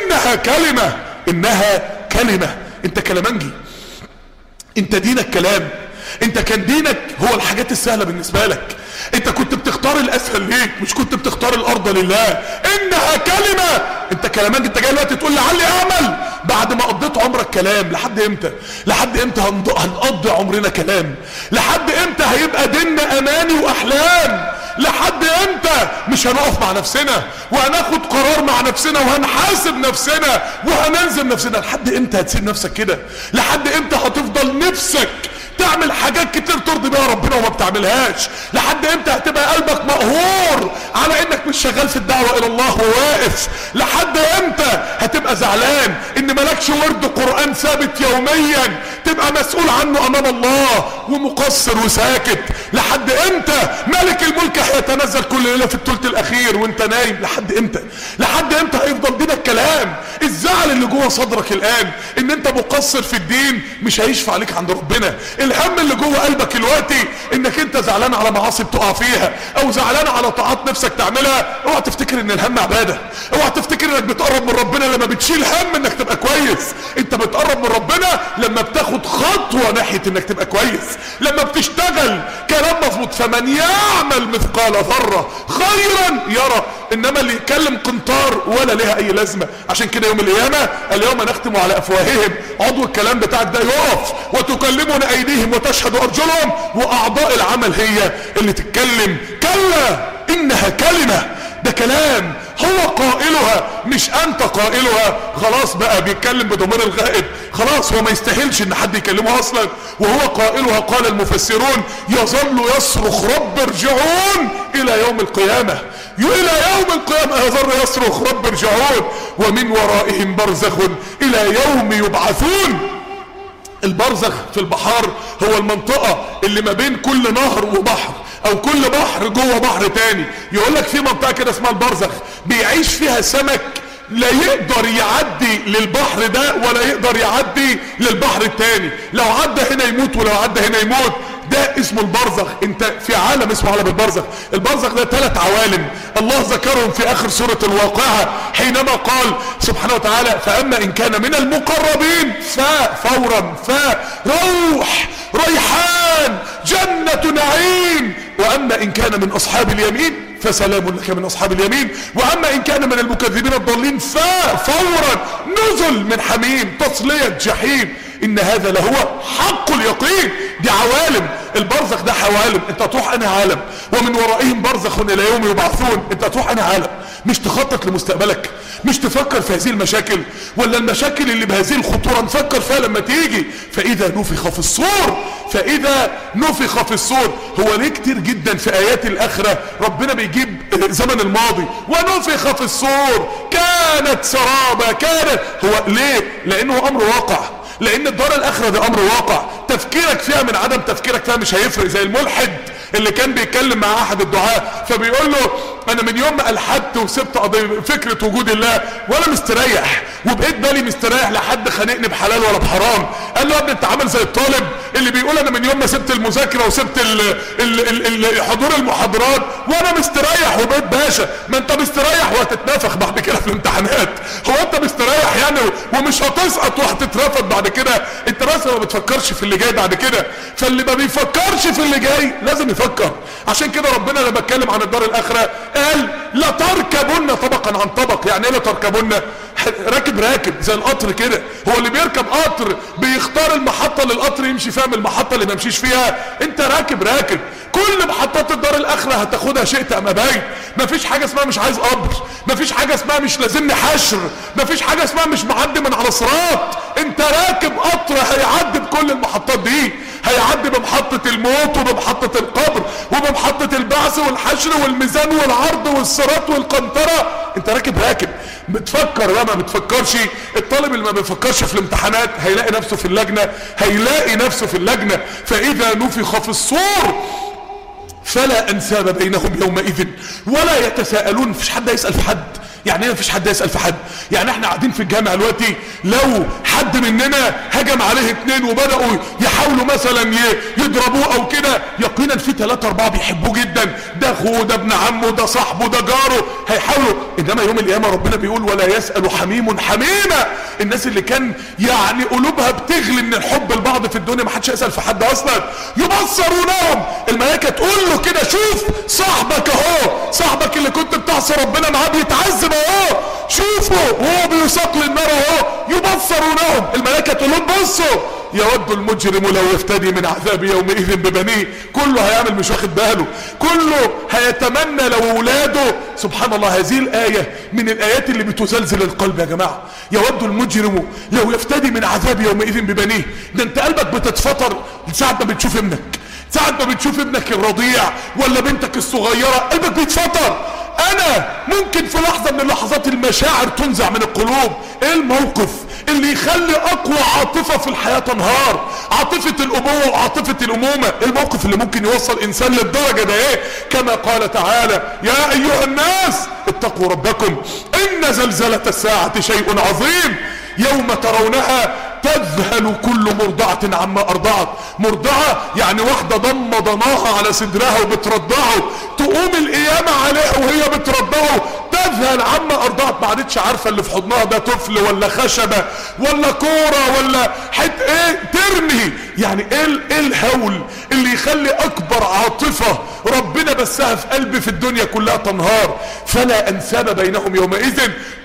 انها كلمه. انت كلامنجي، انت دينك كلام، انت كان دينك هو الحاجات السهله بالنسبه لك، انت كنت بتختار الاسهل ليك مش كنت بتختار الارض لله. انها كلمه، انت كلامنجي، انت جاي دلوقتي تقول لعلي اعمل بعد ما قضيت عمرك كلام. لحد امتى؟ لحد امتى هنقضي عمرنا كلام؟ لحد امتى هيبقى ديننا اماني واحلام؟ لحد امتى مش هنقف مع نفسنا وهناخد قرار مع نفسنا وهنحاسب نفسنا وهنلزم نفسنا؟ لحد امتى هتسيب نفسك كده؟ لحد امتى هتفضل نفسك تعمل حاجات كتير ترضي بيها ربنا وما بتعملهاش؟ لحد امتى هتبقى قلبك مقهور على انك مش شغال في الدعوة الى الله وواقف؟ لحد امتى هتبقى زعلان ان مالكش ورد قرآن ثابت يوميا تبقى مسؤول عنه امام الله ومقصر وساكت؟ لحد امتى ملك الملك هيتنزل كل ليلة في الثلث الاخير وانت نايم؟ لحد امتى؟ لحد امتى هيفضل دينك كلام؟ الزعل اللي جوه صدرك الان ان انت مقصر في الدين مش هيشفع عليك عند ربنا. الهم اللي جوه قلبك دلوقتي انك انت زعلان على معاصي بتقع فيها او زعلان على طاعات نفسك تعملها، اوعى تفتكر ان الهم عباده، اوعى تفتكر انك بتقرب من ربنا لما بتشيل هم انك تبقى كويس. انت بتقرب من ربنا لما بتاخد خطوه ناحيه انك تبقى كويس، لما بتشتغل كلام مظبوط. فمن يعمل مثقال ذره خيرا يرى، انما اللي يتكلم قنطار ولا لها اي لازمه. عشان كده يوم القيامه اليوم نختم على افواههم، عضو الكلام بتاعك ده يقف، وتكلمنا ايديهم وتشهد ارجلهم، واعضاء العمل هي اللي تتكلم. كلا انها كلمه، ده كلام هو قائلها مش انت قائلها. خلاص بقى بيتكلم بضمير الغائب، خلاص هو ما يستاهلش ان حد يكلمه اصلا وهو قائلها. قال المفسرون يظل يصرخ رب ارجعون الى يوم القيامة، الى يوم القيامة يظل يصرخ رب ارجعون، ومن ورائهم برزخ الى يوم يبعثون. البرزخ في البحار هو المنطقة اللي ما بين كل نهر وبحر او كل بحر جوه بحر تاني. يقول لك في منطقة كده اسمها البرزخ بيعيش فيها سمك لا يقدر يعدي للبحر ده ولا يقدر يعدي للبحر التاني، لو عدى هنا يموت ولو عدى هنا يموت. ده اسمه البرزخ. انت في عالم اسمه عالم البرزخ. البرزخ ده 3 عوالم الله ذكرهم في اخر سورة الواقعة حينما قال سبحانه وتعالى فاما ان كان من المقربين ففورا روح ريحان جنة نعيم، واما ان كان من اصحاب اليمين فسلام لك من اصحاب اليمين. واما ان كان من المكذبين الضالين ففورا نزل من حميم تصلية جحيم. ان هذا لهو حق اليقين. دي عوالم البرزخ، ده عوالم. انت هتروح انهي عالم؟ ومن ورائهم برزخ الى يوم يبعثون. انت هتروح انهي عالم؟ مش تخطط لمستقبلك؟ مش تفكر في هذه المشاكل؟ ولا المشاكل اللي بهذه الخطورة نفكر فيها لما تيجي؟ فاذا نفخ في الصور، فاذا نفخ في الصور. هو ليه كتير جدا في ايات الاخرة ربنا بيجيب زمن الماضي ونفخ في الصور كانت سرابا؟ كانت، هو ليه؟ لانه امر واقع، لان الدار الاخرة دي امر واقع. تفكيرك فيها من عدم تفكيرك فيها مش هيفرق. زي الملحد اللي كان بيتكلم مع احد الدعاة فبيقول له انا من يوم ما الحدت وسبت فكرة وجود الله وانا مستريح وبقيت بالي مستريح لحد خانقني بحلال ولا بحرام. قال له يا ابني انت عامل زي الطالب اللي بيقول انا من يوم ما سبت المذاكرة وسبت حضور المحاضرات وانا مستريح وبقيت باشا. ما انت مستريح وهتتنافخ بعد كده في الامتحانات. هو انت مستريح يعني ومش هتسقط وهتترفض بعد كده؟ انت بس ما بتفكرش في اللي جاي بعد كده. فاللي ما بيفكرش في اللي جاي لازم يفكر. عشان كده ربنا لما اتكلم عن الدار الاخره قال لتركبن طبقا عن طبق. يعني ايه لتركبن؟ راكب زي القطر كده. هو اللي بيركب قطر بيختار المحطه اللي القطر يمشي فيها من المحطه اللي ما يمشيش فيها. انت راكب. كل محطات الدار الاخره هتاخدها شئت ام ابيت. مفيش حاجه اسمها مش عايز قبر، مفيش حاجه اسمها مش لازمني حشر، مفيش حاجه اسمها مش معدي من على صراط. انت راكب قطر هيعدي بكل المحطات دي. هيعدي بمحطة الموت وبمحطة القبر وبمحطة البعث والحشر والميزان والعرض والصراط والقنطرة. انت راكب. بتفكر بقى ما بتفكرش. الطالب اللي ما بيفكرش في الامتحانات هيلاقي نفسه في اللجنة. فاذا نفخ في الصور فلا انساب بينهم يومئذ ولا يتساءلون. مفيش حد يسأل في حد. يعني ايه مفيش حد يسأل في حد؟ يعني احنا قاعدين في الجامع دلوقتي لو حد مننا هجم عليه 2 وبدأوا يحاولوا مثلا يضربوه او كده، يقينا في 3 4 بيحبوه جدا، ده اخوه، ده ابن عمه، ده صاحبه، ده جاره، هيحاولوا. انما يوم القيامه ربنا بيقول ولا يسأل حميم حميمه. الناس اللي كان يعني قلوبها بتغلي من الحب لبعض في الدنيا ما حدش يسأل في حد اصلا. يبصرونهم، الملائكه تقول له كده شوف صاحبك اهو، صاحبك اللي كنت بتعصي ربنا معاه بيتعذب اهو، شوفوا وهو بيساق للنار اهو. يبصرونهم، الملائكه تقول لهم بصوا يود المجرم لو يفتدي من عذاب يومئذ ببنيه. كله هيعمل مش واخد باله، كله هيتمنى لو اولاده. سبحان الله، هذه الايه من الايات اللي بتزلزل القلب يا جماعه. يود المجرم لو يفتدي من عذاب يومئذ ببنيه. ده انت قلبك بتتفطر ساعه ما بتشوف ابنك، ساعه ما بتشوف ابنك الرضيع ولا بنتك الصغيره قلبك بيتفطر. انا ممكن في لحظه من اللحظات المشاعر تنزع من القلوب. ايه الموقف اللي يخلي اقوى عاطفه في الحياه تنهار؟ عاطفه الابوه وعاطفه الامومه. الموقف اللي ممكن يوصل انسان للدرجه ده ايه؟ كما قال تعالى يا ايها الناس اتقوا ربكم ان زلزله الساعه شيء عظيم يوم ترونها تذهل كل مرضعة عما ارضعت. مرضعة يعني واحدة ضناها على صدرها وبترضعه، تقوم القيامة عليها وهي بترضعه تذهل عما ارضعت. ما عادتش عارفة اللي في حضنها ده طفل ولا خشبة ولا كورة ولا حته ايه ترمي. يعني ايه الهول اللي يخلي اكبر عاطفة ربنا بسها في قلبي في الدنيا كلها تنهار؟ فلا انساب بينهم يومئذ.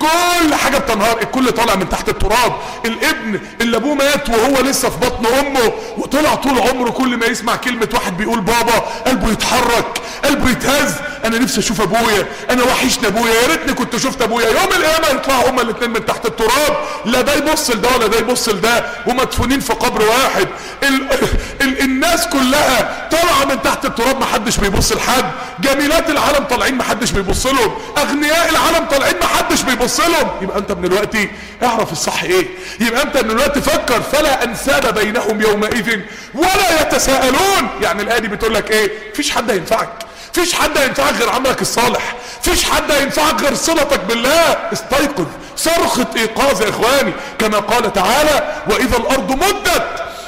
كل حاجة بتنهار، الكل طالع من تحت التراب. الابن اللي ابوه مات وهو لسه في بطن امه وطلع طول عمره كل ما يسمع كلمة واحد بيقول بابا قلبه يتحرك، قلبه يتهز. انا نفسي اشوف ابويا، انا وحشني ابويا، يا ريتني كنت شفت ابويا. يوم القيامة يطلعوا هما الاثنين من تحت التراب، لا ده يبص لده ولا ده يبص لده، ومدفونين في قبر واحد. الناس كلها طالعه من تحت التراب، محدش بيبص لحد. جميلات العالم طالعين محدش بيبص لهم، اغنياء العالم طالعين محدش بيبص لهم. يبقى انت من الوقت اعرف الصح ايه، يبقى انت من الوقت فكر. فلا انساب بينهم يومئذ ولا يتساءلون. يعني الايه دي بتقول لك ايه؟ مفيش حد هينفعك، مفيش حد هينفعك غير عملك الصالح، مفيش حد هينفعك غير صلتك بالله. استيقظ، صرخة ايقاظ يا اخواني. كما قال تعالى واذا الارض مدت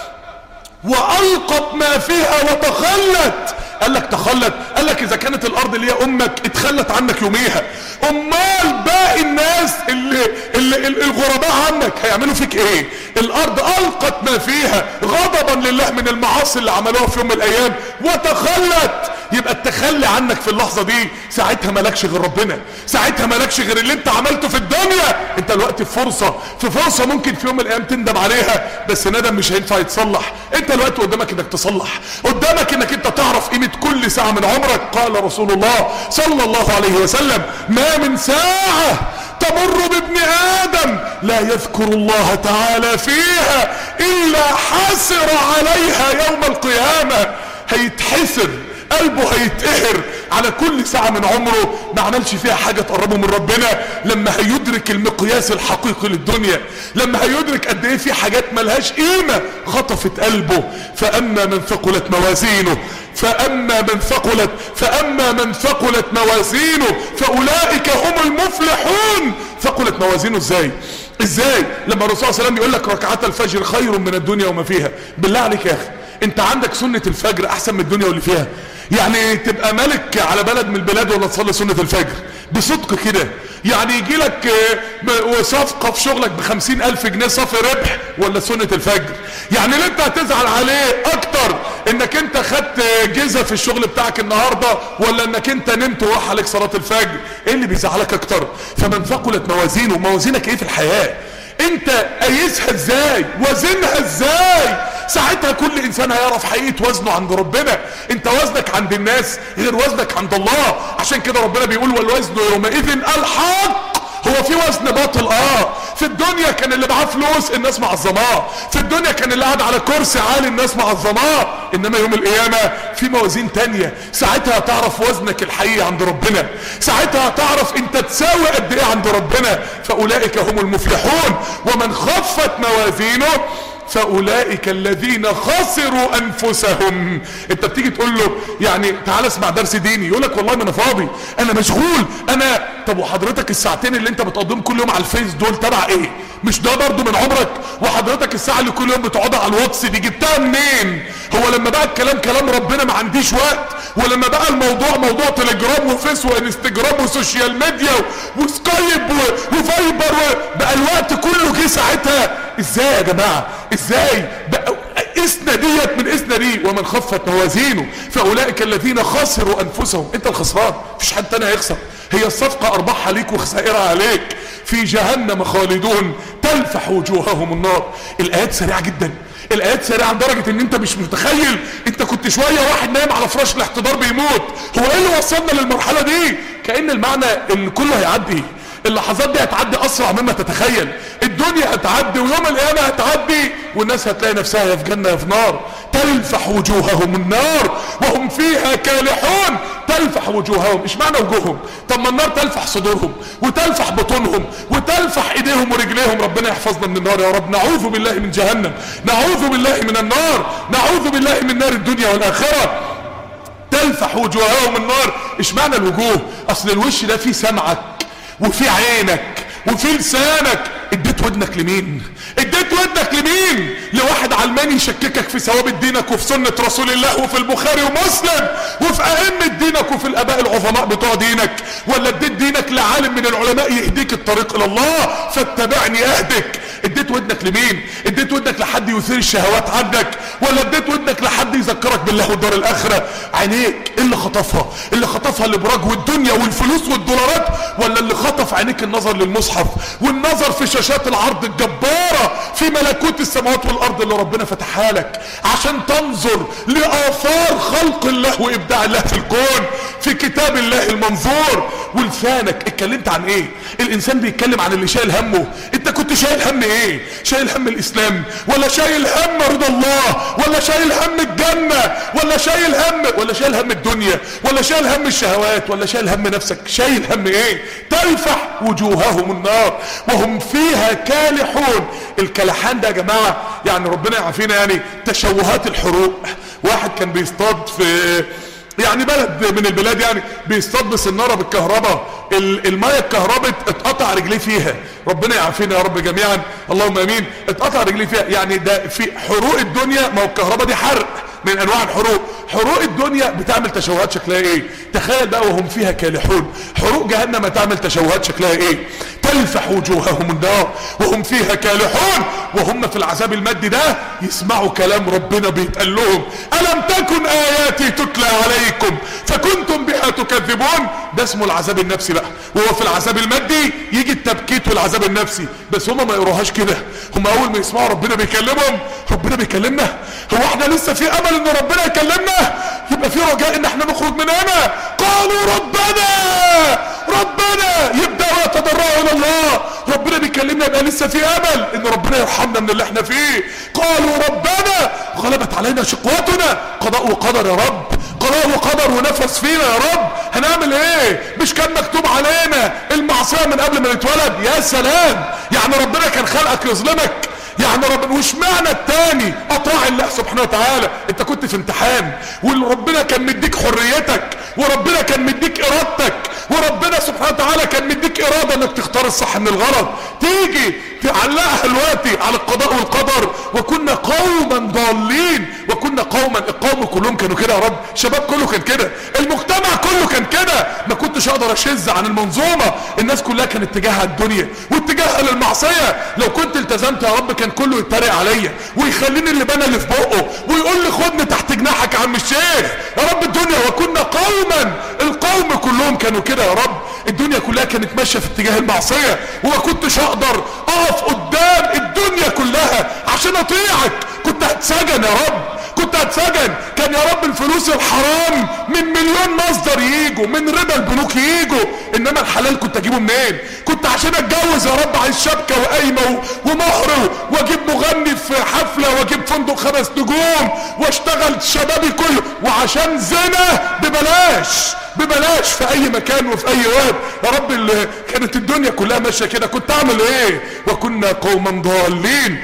والقت ما فيها وتخلت. قال لك تخلت، قال لك اذا كانت الارض اللي هي امك اتخلت عنك يوميها، امال باقي الناس اللي الغرباء عنك هيعملوا فيك ايه؟ الارض القت ما فيها غضبا لله من المعاصي اللي عملوها في يوم من الايام وتخلت. يبقى التخلي تخلي عنك في اللحظة دي، ساعتها مالكش غير ربنا، ساعتها مالكش غير اللي انت عملته في الدنيا. انت الوقت في فرصة ممكن في يوم من الايام تندم عليها، بس ندم مش هينفع يتصلح. انت الوقت قدامك انك تصلح، قدامك انك انت تعرف قيمة كل ساعة من عمرك. قال رسول الله صلى الله عليه وسلم: ما من ساعة تمر بابن آدم لا يذكر الله تعالى فيها إلا حسر عليها يوم القيامة. هيتحسر، قلبه هيتقهر على كل ساعة من عمره ما عملش فيها حاجة تقربه من ربنا، لما هيدرك المقياس الحقيقي للدنيا، لما هيدرك قد ايه في حاجات ملهاش قيمة خطفت قلبه. فأما من ثقلت موازينه فأما من ثقلت موازينه فأولئك هم المفلحون. ثقلت موازينه ازاي؟ لما الرسول صلى الله عليه وسلم يقول لك ركعات الفجر خير من الدنيا وما فيها، بالله عليك يا اخي انت عندك سنة الفجر احسن من الدنيا واللي فيها؟ يعني تبقى ملك على بلد من البلاد ولا تصلي سنة الفجر بصدق كده؟ يعني يجي لك صفقة في شغلك ب50,000 جنيه صافي ربح ولا سنة الفجر؟ يعني اللي انت هتزعل عليه اكتر انك انت خدت جزء في الشغل بتاعك النهاردة، ولا انك انت نمت وراح عليك صلاة الفجر؟ ايه اللي بيزعلك اكتر؟ فمن ثقلت موازينه، موازينك ايه في الحياة؟ انت قايسها ازاي؟ وزنها ازاي؟ ساعتها كل انسان هيعرف حقيقة وزنه عند ربنا. انت وزنك عند الناس غير وزنك عند الله. عشان كده ربنا بيقول: والوزن يومئذ الحق. هو في وزن باطل؟ في الدنيا كان اللي معاه فلوس الناس معظماه، في الدنيا كان اللي قاعد على كرسي عالي الناس معظماه، انما يوم القيامة في موازين تانية. ساعتها هتعرف وزنك الحقيقي عند ربنا، ساعتها هتعرف انت تساوي قد ايه عند ربنا. فاولئك هم المفلحون. ومن خفت موازينه فاولئك الذين خسروا انفسهم. انت بتيجي تقول له يعني تعال اسمع درس ديني، يقول لك والله ما انا فاضي، انا مشغول، انا. طب وحضرتك الساعتين اللي انت بتقضيهم كل يوم على الفيس دول تبع ايه؟ مش ده برضو من عمرك؟ وحضرتك الساعه اللي كل يوم بتقعدها على الواتس دي جبتها منين؟ هو لما بقى الكلام كلام ربنا ما عنديش وقت، ولما بقى الموضوع موضوع تليجرام وفيس وانستجرام وسوشيال ميديا وسكايب وفايبر بقى الوقت كله جه ساعتها؟ ازاي يا جماعه؟ ازاي بقى اسنا ديت من اسنا دي؟ ومن خفت موازينه فاولئك الذين خسروا انفسهم. انت الخسران، مفيش حد تاني هيخسر. هي الصفقه ارباحها ليك وخسائرها عليك. في جهنم خالدون تلفح وجوههم النار. الايات سريعه جدا، الايات سريعه لدرجه ان انت مش متخيل. انت كنت شويه واحد نايم على فراش الاحتضار بيموت، هو ايه اللي وصلنا للمرحله دي؟ كأن المعنى اللي كله هيعدي، اللحظات دي هتعدي اسرع مما تتخيل. الدنيا هتعدي ويوم القيامه هتعدي، والناس هتلاقي نفسها يا في جنه يا في نار. تلفح وجوههم النار وهم فيها كالحون. تلفح وجوههم، ايش معنى وجوههم؟ طب ما النار تلفح صدورهم وتلفح بطونهم وتلفح ايديهم ورجليهم. ربنا يحفظنا من النار يا رب. نعوذ بالله من جهنم، نعوذ بالله من النار، نعوذ بالله من نار الدنيا والاخره. تلفح وجوههم النار. ايش معنى الوجوه؟ اصل الوش ده فيه سمعك وفي عينك وفي لسانك. اديت ودنك لمين؟ اديت ودنك لمين؟ لواحد علماني يشككك في ثوابت دينك وفي سنة رسول الله وفي البخاري ومسلم وفي ائمة دينك وفي الاباء العظماء بتوع دينك؟ ولا اديت دينك لعالم من العلماء يهديك الطريق الى الله؟ فاتبعني اهدك. اديت ودنك لمين؟ اديت ودنك لحد يثير الشهوات عنك، ولا اديت ودنك لحد يذكرك بالله والدار الاخره؟ عينيك اللي خطفها، اللي خطفها الابراج والدنيا والفلوس والدولارات، ولا اللي خطف عينيك النظر للمصحف والنظر في شاشات العرض الجباره في ملكوت السماوات والارض اللي ربنا فتحها لك عشان تنظر لاثار خلق الله وابداع الله في الكون في كتاب الله المنظور؟ ولسانك اتكلمت عن ايه؟ الانسان بيتكلم عن اللي شايل همه. انت كنت شايل هم ايه؟ شايل هم الاسلام، ولا شايل هم رضا الله، ولا شايل هم الجنه، ولا شايل هم الدنيا، ولا شايل هم الشهوات، ولا شايل هم نفسك؟ شايل هم ايه؟ تلفح وجوههم النار وهم فيها كالحون. الكلحان ده يا جماعه يعني ربنا يعافينا، يعني تشوهات الحروق. واحد كان بيصطاد في يعني بلد من البلاد، يعني بيصطاد بسناره بالكهرباء، المايه اتكهربت اتقطع رجليه فيها. ربنا يعافينا يا رب جميعا، اللهم امين. اتقطع رجليه فيها. يعني ده في حروق الدنيا، ما هو الكهرباء دي حرق من انواع الحروق. حروق الدنيا بتعمل تشوهات شكلها ايه؟ تخيل بقى وهم فيها كالحون. حروق جهنم تعمل تشوهات شكلها ايه؟ تلفح وجوههم النار وهم فيها كالحون، وهم في العذاب المادي ده يسمعوا كلام ربنا بيتقال لهم: ألم تكن آياتي تتلى عليكم فكنتم بها تكذبون. ده اسمه العذاب النفسي بقى. وهو في العذاب المادي يجي التبكيت والعذاب النفسي، بس هم ما يقروهاش كده. هم اول ما يسمعوا ربنا بيكلمهم: ربنا بيكلمنا، هو احنا لسه في امل ان ربنا يكلمنا؟ يبقى في رجاء ان احنا نخرج من هنا. قالوا ربنا يبداوا يتضرعوا الى الله. ربنا بيكلمنا، يبقى لسه في امل ان ربنا يرحمنا من اللي احنا فيه. قالوا ربنا غلبت علينا شقوتنا. قضاء وقدر يا رب، قضاء وقدر ونفس فينا يا رب. هنعمل ايه؟ مش كان مكتوب علينا المعصيه من قبل ما نتولد؟ يا سلام، يعني ربنا كان خلقك يظلمك؟ يعني ربنا وش معنى التاني اطاع الله سبحانه وتعالى؟ انت كنت في امتحان وربنا كان مديك حريتك، وربنا كان مديك ارادتك، وربنا سبحانه وتعالى كان مديك اراده انك تختار الصح من الغلط. تيجي تعلقها دلوقتي على القضاء والقدر: وكنا قوما ضالين. وكنا قوما، القوم كلهم كانوا كده يا رب، الشباب كله كان كده، المجتمع كله كان كده. ما كنتش اقدر اشذ عن المنظومه. الناس كلها كانت اتجاهها الدنيا واتجاهها للمعصيه. لو كنت التزمت يا رب كان كله يتريق عليا ويخليني اللبانه اللي في بقه ويقول لي خدني تحت جناحك يا عم الشيخ. يا رب الدنيا وكنا قوما، القوم كلهم كانوا كده يا رب. الدنيا كلها كانت ماشيه في اتجاه المعصيه، وما كنتش اقدر اقف قدام الدنيا كلها عشان اطيعك. كنت هتسجن يا رب، كنت هتسجن. كان يا رب الفلوس الحرام من مليون مصدر ييجوا، من ربا البنوك ييجوا، انما الحلال كنت اجيبه منين؟ كنت عشان اتجوز يا رب عايز شبكه وقايمه ومهر، واجيب مغني في حفله، واجيب فندق 5 نجوم، واشتغل شبابي كله، وعشان زنا ببلاش في اي مكان وفي اي وقت. يا رب اللي كانت الدنيا كلها ماشيه كده، كنت اعمل ايه؟ وكنا قوما ضالين.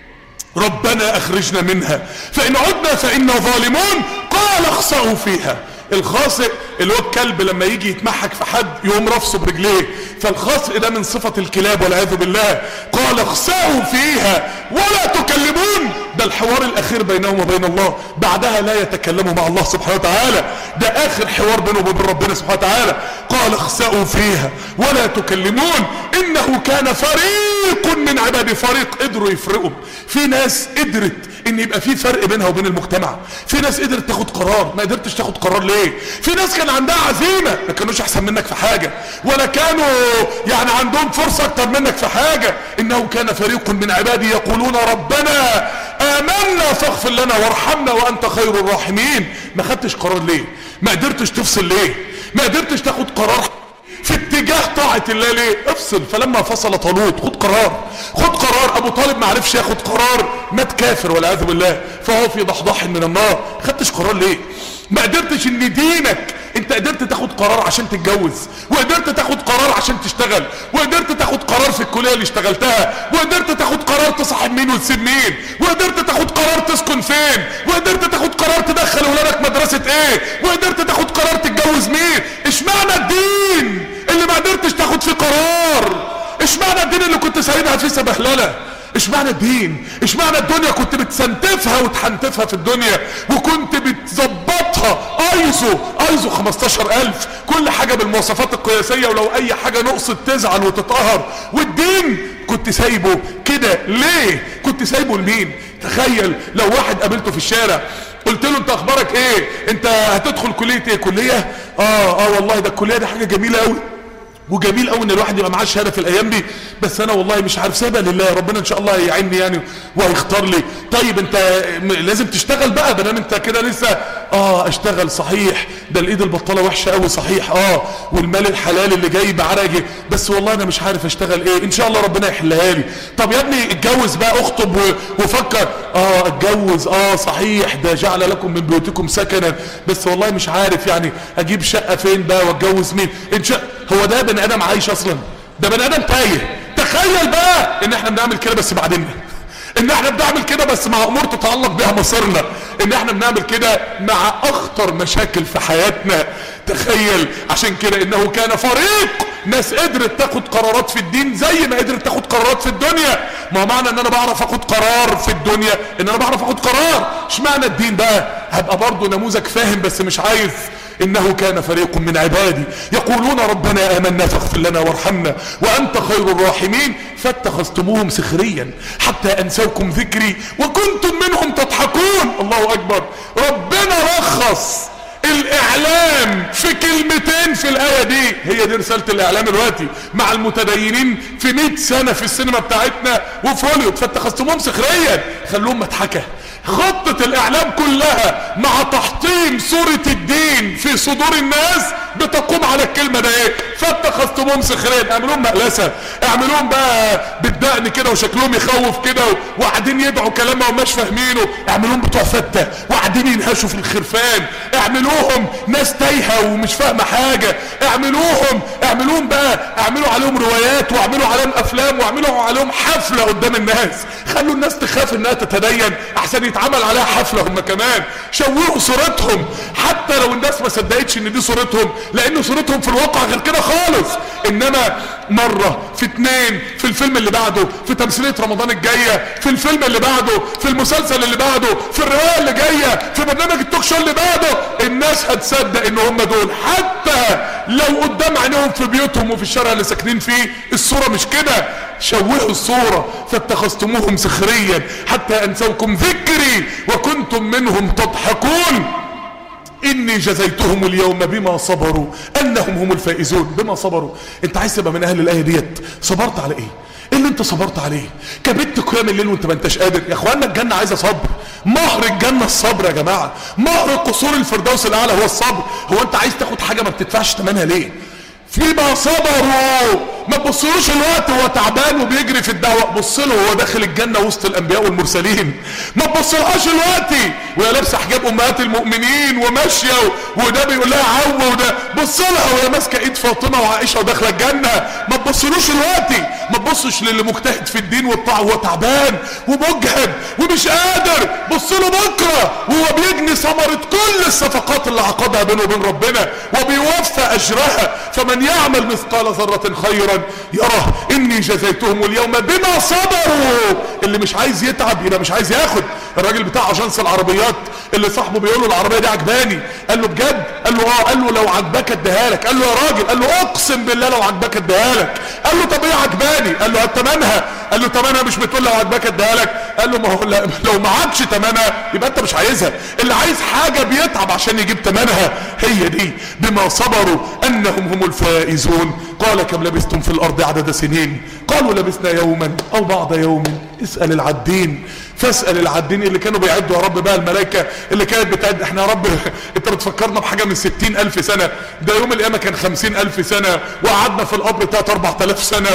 ربنا اخرجنا منها فان عدنا فانا ظالمون. قال اخسئوا فيها. الخاسئ اللي هو الكلب لما يجي يتمحك في حد يقوم رفسه برجليه، فالخاسئ ده من صفة الكلاب والعياذ بالله. قال اخسئوا فيها ولا تكلمون. ده الحوار الاخير بينهم وبين الله، بعدها لا يتكلموا مع الله سبحانه وتعالى. ده اخر حوار بينهم وبين ربنا سبحانه وتعالى. قال اخسئوا فيها ولا تكلمون انه كان فريق من عبادي. فريق قدروا يفرقوا. في ناس قدرت ان يبقى في فرق بينها وبين المجتمع. في ناس قدرت تاخد قرار. ما قدرتش تاخد قرار ليه؟ في ناس كان عندها عزيمه، ما كانوش احسن منك في حاجه، ولا كانوا يعني عندهم فرصه اكتر منك في حاجه. انه كان فريق من عبادي يقولون ربنا آمنا فاغفر لنا وارحمنا وانت خير الراحمين. ما خدتش قرار ليه؟ ما قدرتش تفصل ليه؟ ما قدرتش تاخد قرار في اتجاه طاعة الله ليه؟ افصل. فلما فصل طالوت خد قرار. ابو طالب ما عرفش ياخد قرار، مات كافر والعياذ بالله، فهو في ضحضاح من النار. خدتش قرار ليه؟ ما قدرتش ان دينك، انت قدرت تاخد قرار عشان تتجوز، وقدرت تاخد قرار عشان تشتغل، وقدرت تاخد قرار في الكليه اللي اشتغلتها، وقدرت تاخد قرار تصاحب مين وتسيب مين، وقدرت تاخد قرار تسكن فين، وقدرت تاخد قرار تدخل ولادك مدرسه ايه، وقدرت تاخد قرار تتجوز مين. اشمعنى الدين اللي ما قدرتش تاخد فيه قرار؟ اشمعنى الدين اللي كنت سايبها فيه سبهلله؟ اشمعنى الدين؟ اشمعنى الدنيا كنت بتسنتفها وتحنتفها في الدنيا، وكنت بتظبطها ايزو 15000 كل حاجه بالمواصفات القياسيه، ولو اي حاجه نقصت تزعل وتتقهر. والدين كنت سايبه كده ليه؟ كنت سايبه لمين؟ تخيل لو واحد قابلته في الشارع قلت له انت اخبارك ايه؟ انت هتدخل كليه ايه؟ كليه والله ده الكليه دي حاجه جميله قوي، وجميل قوي ان الواحد يبقى معاه شهاده في الايام دي، بس انا والله مش عارف، سيبها لله، ربنا ان شاء الله هيعيني يعني وهيختار لي. طيب انت لازم تشتغل بقى، ده انت كده لسه اشتغل صحيح، ده الايد البطاله وحشه قوي صحيح، والمال الحلال اللي جاي بعرجي، بس والله انا مش عارف اشتغل ايه، ان شاء الله ربنا يحلها لي. طب يا ابني اتجوز بقى، اخطب وفكر، اتجوز، صحيح ده جعل لكم من بيوتكم سكنا، بس والله مش عارف يعني اجيب شقه فين بقى واتجوز مين. هو ده بني ادم عايش اصلا؟ ده بني ادم تايه. تخيل بقى ان احنا بنعمل كده بس بعدين، ان احنا بنعمل كده بس مع امور تتعلق بها مصيرنا، ان احنا بنعمل كده مع اخطر مشاكل في حياتنا. تخيل. عشان كده انه كان فريق ناس قدرت تاخد قرارات في الدين زي ما قدرت تاخد قرارات في الدنيا. ما معنى ان انا بعرف اخد قرار في الدنيا ان انا بعرف اخد قرار. اشمعنى الدين بقى؟ هبقى برضو نموذج فاهم بس مش عايز. إنه كان فريق من عبادي يقولون ربنا آمنا فاغفر لنا وارحمنا وأنت خير الراحمين فاتخذتموهم سخريا حتى أنسوكم ذكري وكنتم منهم تضحكون. الله أكبر. ربنا رخص الإعلام في كلمتين في الآية دي. هي دي رسالة الإعلام دلوقتي مع المتدينين في 100 سنة في السينما بتاعتنا وفي هوليوود. فاتخذتموهم سخريا، خلوهم مضحكة. خطة الإعلام كلها مع تحطيم صورة الدين في صدور الناس بتقوم على الكلمة ده ايه؟ فاتخذتموهم سخريا. اعملوهم مقلسة، اعملوهم بقى بالدقن كده وشكلهم يخوف كده وقاعدين يدعوا كلام ما هماش فاهمينه، اعملوهم بتوع فتة وقاعدين ينهشوا في الخرفان، اعملوهم ناس تايهة ومش فاهمة حاجة، اعملوهم بقى، اعملوا عليهم روايات واعملوا عليهم افلام واعملوا عليهم حفلة قدام الناس. خلوا الناس تخاف انها تتدين احسن يتعمل عليها حفلة هم كمان. شوهوا صورتهم حتى لو الناس ما صدقتش ان دي صورتهم، لان صورتهم في الواقع غير كده خالص. انما مرة في 2 في الفيلم اللي بعده، في تمثيلية رمضان الجاية، في الفيلم اللي بعده، في المسلسل اللي بعده، في الرواية اللي جاية، في برنامج التوك شو اللي بعده، الناس هتصدق ان هم دول حتى لو قدام عينيهم في بيوتهم وفي الشارع اللي ساكنين فيه الصورة مش كده. شوهوا الصورة فاتخذتموهم سخريا حتى انسوكم ذكري وكنتم منهم تضحكون. إني جزيتهم اليوم بما صبروا أنهم هم الفائزون. بما صبروا. انت عايز تبقى من اهل الآية ديت، صبرت على ايه؟ ايه اللي انت صبرت عليه؟ كبت قيام الليل وانت ما انتش قادر؟ يا اخوانا الجنة عايزة صبر. مهر الجنة الصبر يا جماعة. مهر قصور الفردوس الأعلى هو الصبر. هو انت عايز تاخد حاجة ما بتدفعش ثمنها ليه؟ فيما صبروا. ما تبصلوش الوقت هو تعبان وبيجري في الدعوة، بص له هو داخل الجنة وسط الانبياء والمرسلين. ما تبصلهاش الوقت وهي لابسه حجاب امهات المؤمنين وماشيه وده بيقول لها عو وده، بص لها وهي ماسكه ايد فاطمه وعائشه وداخله الجنة. ما تبصلوش الوقت، ما تبصش للي مجتهد في الدين والطاعه وهو تعبان ومجهد ومش قادر، بص له بكره وهو بيجني ثمره كل الصفقات اللي عقدها بينه وبين ربنا وبيوفى اجرها. فمن يعمل مثقال ذره خيرا يراه. اني جزيتهم اليوم بما صبروا. اللي مش عايز يتعب يبقى مش عايز ياخد. الراجل بتاع اجنس العربيات اللي صاحبه بيقول له العربيه دي عجباني، قال له بجد؟ قال له اه. قال له لو عجبك اديها لك. قال له يا راجل. قال له اقسم بالله لو عجبك اديها لك. قال له طب ايه عجباني؟ قال له هات ثمنها. قال له ثمنها مش بتقول لو عجبك اديها لك؟ قال له ما هو لو معكش ثمنها يبقى انت مش عايزها. اللي عايز حاجه بيتعب عشان يجيب ثمنها. هي دي بما صبروا انهم هم الفائزون. قال كم لبثتم في الارض عدد سنين؟ قالوا لبثنا يوما او بعض يوم اسال العدين. فاسال العدين اللي كانوا بيعدوا يا رب بقى الملائكه اللي كانت بتعد. احنا يا رب انت بتفكرنا بحاجه من 60,000 سنه، ده يوم القيامه كان 50,000 سنه وقعدنا في القبر 3-4,000 سنه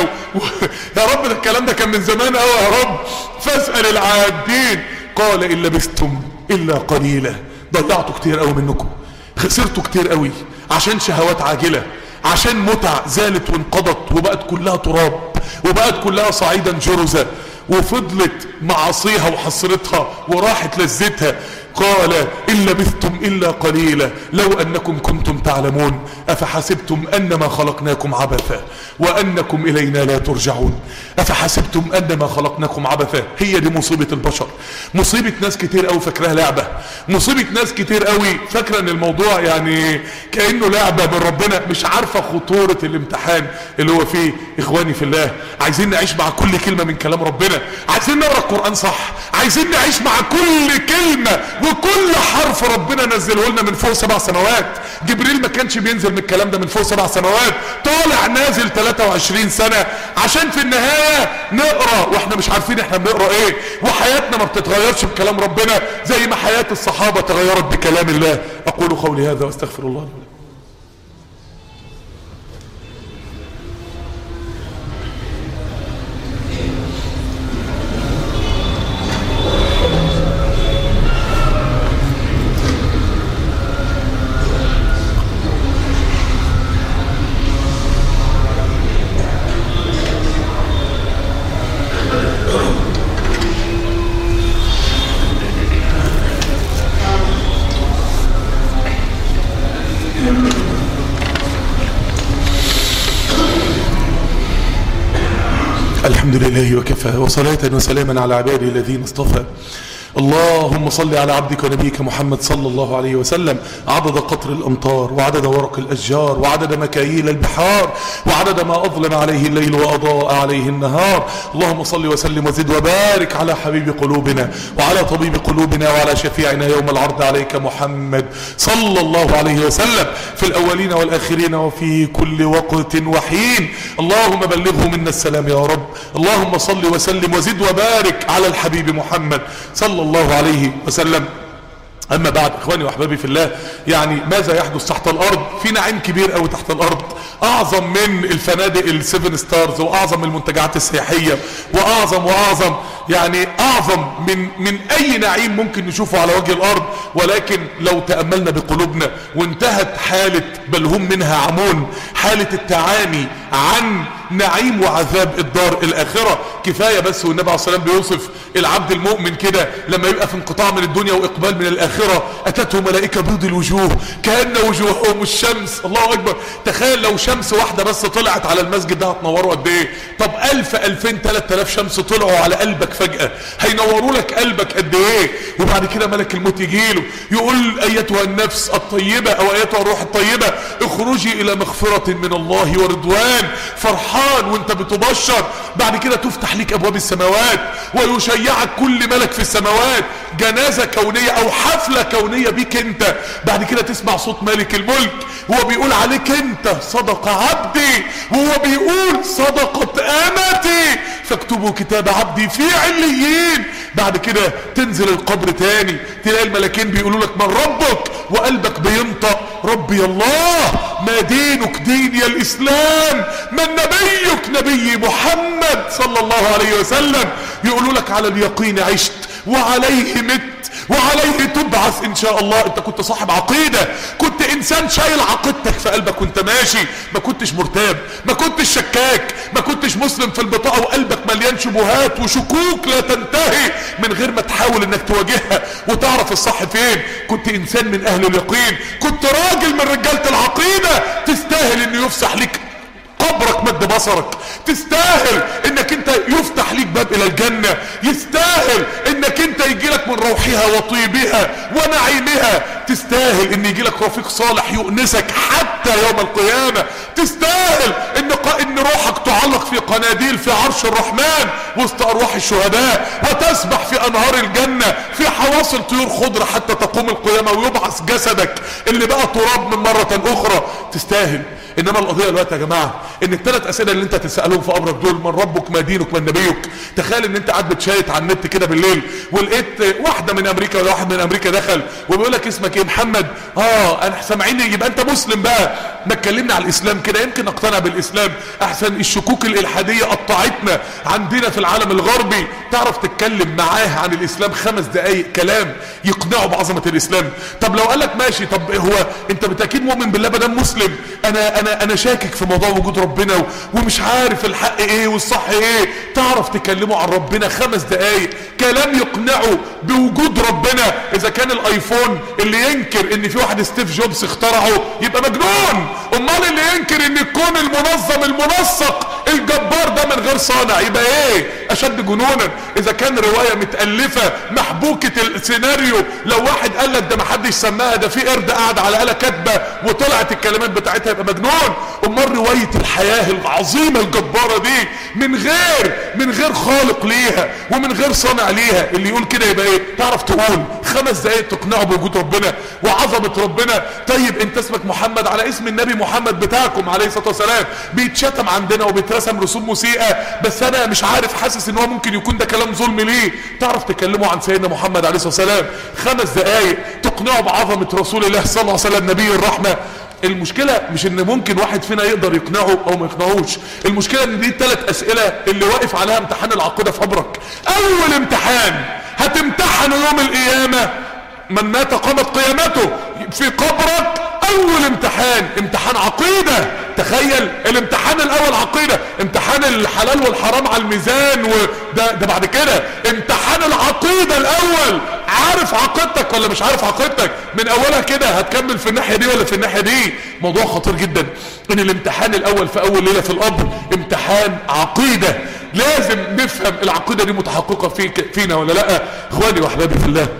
يا رب ده الكلام ده كان من زمان قوي يا رب. فاسال العادين. قال ان لبثتم الا قليلا. ضيعتوا كتير قوي منكم، خسرتوا كتير قوي عشان شهوات عاجله، عشان متع زالت وانقضت وبقت كلها تراب وبقت كلها صعيدا جرزة وفضلت معاصيها وحسرتها وراحت لذتها. قال إن لبثتم إلا قليلا لو أنكم كنتم تعلمون أفحسبتم أنما خلقناكم عبثا وأنكم إلينا لا ترجعون. أفحسبتم أنما خلقناكم عبثا. هي دي مصيبة البشر، مصيبة ناس كتير قوي فاكراها لعبة، مصيبة ناس كتير قوي فاكرة ان الموضوع يعني كأنه لعبة من ربنا، مش عارفة خطورة الامتحان اللي هو فيه. إخواني في الله، عايزين نعيش مع كل كلمة من كلام ربنا، عايزين نقرأ القرآن صح، عايزين نعيش مع كل كلمة وكل حرف ربنا نزله لنا من فوق 7 سنوات. جبريل ما كانش بينزل من الكلام ده من فوق 7 سنوات، طالع نازل 23 سنة عشان في النهاية نقرأ واحنا مش عارفين احنا بنقرأ ايه، وحياتنا ما بتتغيرش بكلام ربنا زي ما حياة الصحابة تغيرت بكلام الله. اقول قولي هذا واستغفر الله لي. الحمد لله وكفى وصلاة وسلاما على عباده الذين اصطفى اللهم صل على عبدك ونبيك محمد صلى الله عليه وسلم عدد قطر الأمطار وعدد ورق الأشجار وعدد مكاييل البحار وعدد ما أظلم عليه الليل وأضاء عليه النهار. اللهم صل وسلم وزد وبارك على حبيب قلوبنا وعلى طبيب قلوبنا وعلى شفيعنا يوم العرض عليك محمد صلى الله عليه وسلم في الأولين والآخرين وفي كل وقت وحين. اللهم بلغه منا السلام يا رب. اللهم صل وسلم وزد وبارك على الحبيب محمد صلى الله عليه وسلم. أما بعد إخواني وأحبابي في الله، يعني ماذا يحدث تحت الأرض؟ في نعيم كبير قوي تحت الأرض، أعظم من الفنادق السيفن ستارز، وأعظم من المنتجعات السياحية، وأعظم يعني أعظم من أي نعيم ممكن نشوفه على وجه الأرض. ولكن لو تأملنا بقلوبنا وانتهت حالة بل هم منها عمون، حالة التعاني عن نعيم وعذاب الدار الآخرة. كفاية بس والنبي عليه الصلاة والسلام بيوصف العبد المؤمن كده لما يبقى في انقطاع من الدنيا وإقبال من الآخرة، أتته ملائكة بيض الوجوه كأن وجوههم الشمس. الله أكبر. تخيل لو شمس واحدة بس طلعت على المسجد ده هتنوره قد إيه؟ طب 1000 2000 3000 شمس طلعوا على قلبك فجأة هينوروا لك قلبك قد إيه؟ وبعد كده ملك الموت يجيله يقول أيتها النفس الطيبة أو أيتها الروح الطيبة اخرجي إلى مغفرة من الله ورضوان. فرحان وانت بتبشر. بعد كده تفتح لك أبواب السماوات ويشيعك كل ملك في السماوات، جنازة كونية أو حفلة كونية بيك انت. بعد كده تسمع صوت مالك الملك وهو بيقول عليك انت صدق عبدي، وهو بيقول صدقت امتي فاكتبوا كتاب عبدي في عليين. بعد كده تنزل القبر تاني تلاقي الملكين بيقولوا لك من ربك، وقلبك بينطق ربي الله. ما دينك ديني الاسلام، من نبيك نبي محمد صلى الله عليه وسلم. يقولوا لك على اليقين عشت وعليه مت وعليه تبعث ان شاء الله. انت كنت صاحب عقيدة، كنت انسان شايل عقيدتك في قلبك وانت ماشي، ما كنتش مرتاب، ما كنتش شكاك، ما كنتش مسلم في البطاقة وقلبك مليان شبهات وشكوك لا تنتهي من غير ما تحاول انك تواجهها وتعرف الصح فين. كنت انسان من اهل اليقين، كنت راجل من رجالة العقيدة، تستاهل انه يفسح لك قبرك مد بصرك، تستاهل انك انت يفتح ليك باب الى الجنة، يستاهل انك انت يجيلك من روحها وطيبها ونعيمها، تستاهل ان يجيلك رفيق صالح يؤنسك حتى يوم القيامة، تستاهل ان روحك تعلق في قناديل في عرش الرحمن وسط ارواح الشهداء، وتسبح في انهار الجنة في حواصل طيور خضرة حتى تقوم القيامة ويبعث جسدك اللي بقى تراب من مرة اخرى. تستاهل. انما القضيه دلوقتي يا جماعه ان الثلاث اسئله اللي انت تسالهم في قبرك دول، من ربك، ما دينك، من نبيك. تخيل ان انت قاعد بتشايط على النت كده بالليل ولقيت واحده من امريكا ولا واحد من امريكا دخل وبيقول لك اسمك ايه؟ محمد. انا سامعين يبقى انت مسلم بقى. ما تكلمنا على الاسلام كده يمكن اقتنع بالاسلام احسن. الشكوك الالحاديه قطعتنا عندنا في العالم الغربي. تعرف تتكلم معاه عن الاسلام 5 دقايق كلام يقنعه بعظمه الاسلام. طب لو قال لك ماشي، طب هو انت بالتاكيد مؤمن بالله بدل مسلم، انا شاكك في موضوع وجود ربنا ومش عارف الحق ايه والصح ايه. تعرف تكلمه عن ربنا 5 دقايق كلام يقنعه بوجود ربنا. اذا كان الايفون اللي ينكر ان في واحد ستيف جوبز اخترعه يبقى مجنون، امال اللي ينكر ان الكون المنظم المنسق الجبار ده من غير صانع يبقى ايه؟ اشد جنونا. اذا كان رواية متألفة محبوكة السيناريو لو واحد قال لك ده محدش سماها، ده في قرد قاعد على آلة كاتبة وطلعت الكلمات بتاعتها، يبقى مجنون. امال رواية الحياة العظيمة الجبارة دي من غير خالق ليها ومن غير صانع ليها، اللي يقول كده يبقى ايه؟ تعرف تقول 5 دقايق تقنعه بوجود ربنا وعظمة ربنا. طيب انت اسمك محمد على اسم النبي محمد بتاعكم عليه الصلاة والسلام، بيتشتم عندنا وبيترسم رسوم موسيقى، بس انا مش عارف، حاسس ان هو ممكن يكون ده كلام ظلم ليه. تعرف تكلمه عن سيدنا محمد عليه الصلاة والسلام 5 دقايق تقنعه بعظمة رسول الله صلى الله عليه وسلم نبي الرحمة. المشكلة مش ان ممكن واحد فينا يقدر يقنعه او ما يقنعوش، المشكلة ان دي 3 اسئلة اللي واقف عليها امتحان العقيدة في قبرك. اول امتحان هتمتحنه يوم القيامة، من مات قامت قيامته. في قبرك اول امتحان عقيدة. تخيل الامتحان الاول عقيدة، امتحان الحلال والحرام على الميزان، وده بعد كده امتحان العقيدة الاول. عارف عقيدتك ولا مش عارف عقيدتك؟ من اولها كده هتكمل في الناحية دي ولا في الناحية دي؟ موضوع خطير جدا ان الامتحان الاول في اول ليلة في القبر امتحان عقيدة. لازم نفهم العقيدة دي متحققة فينا ولا لا. اخواني واحبابي في الله،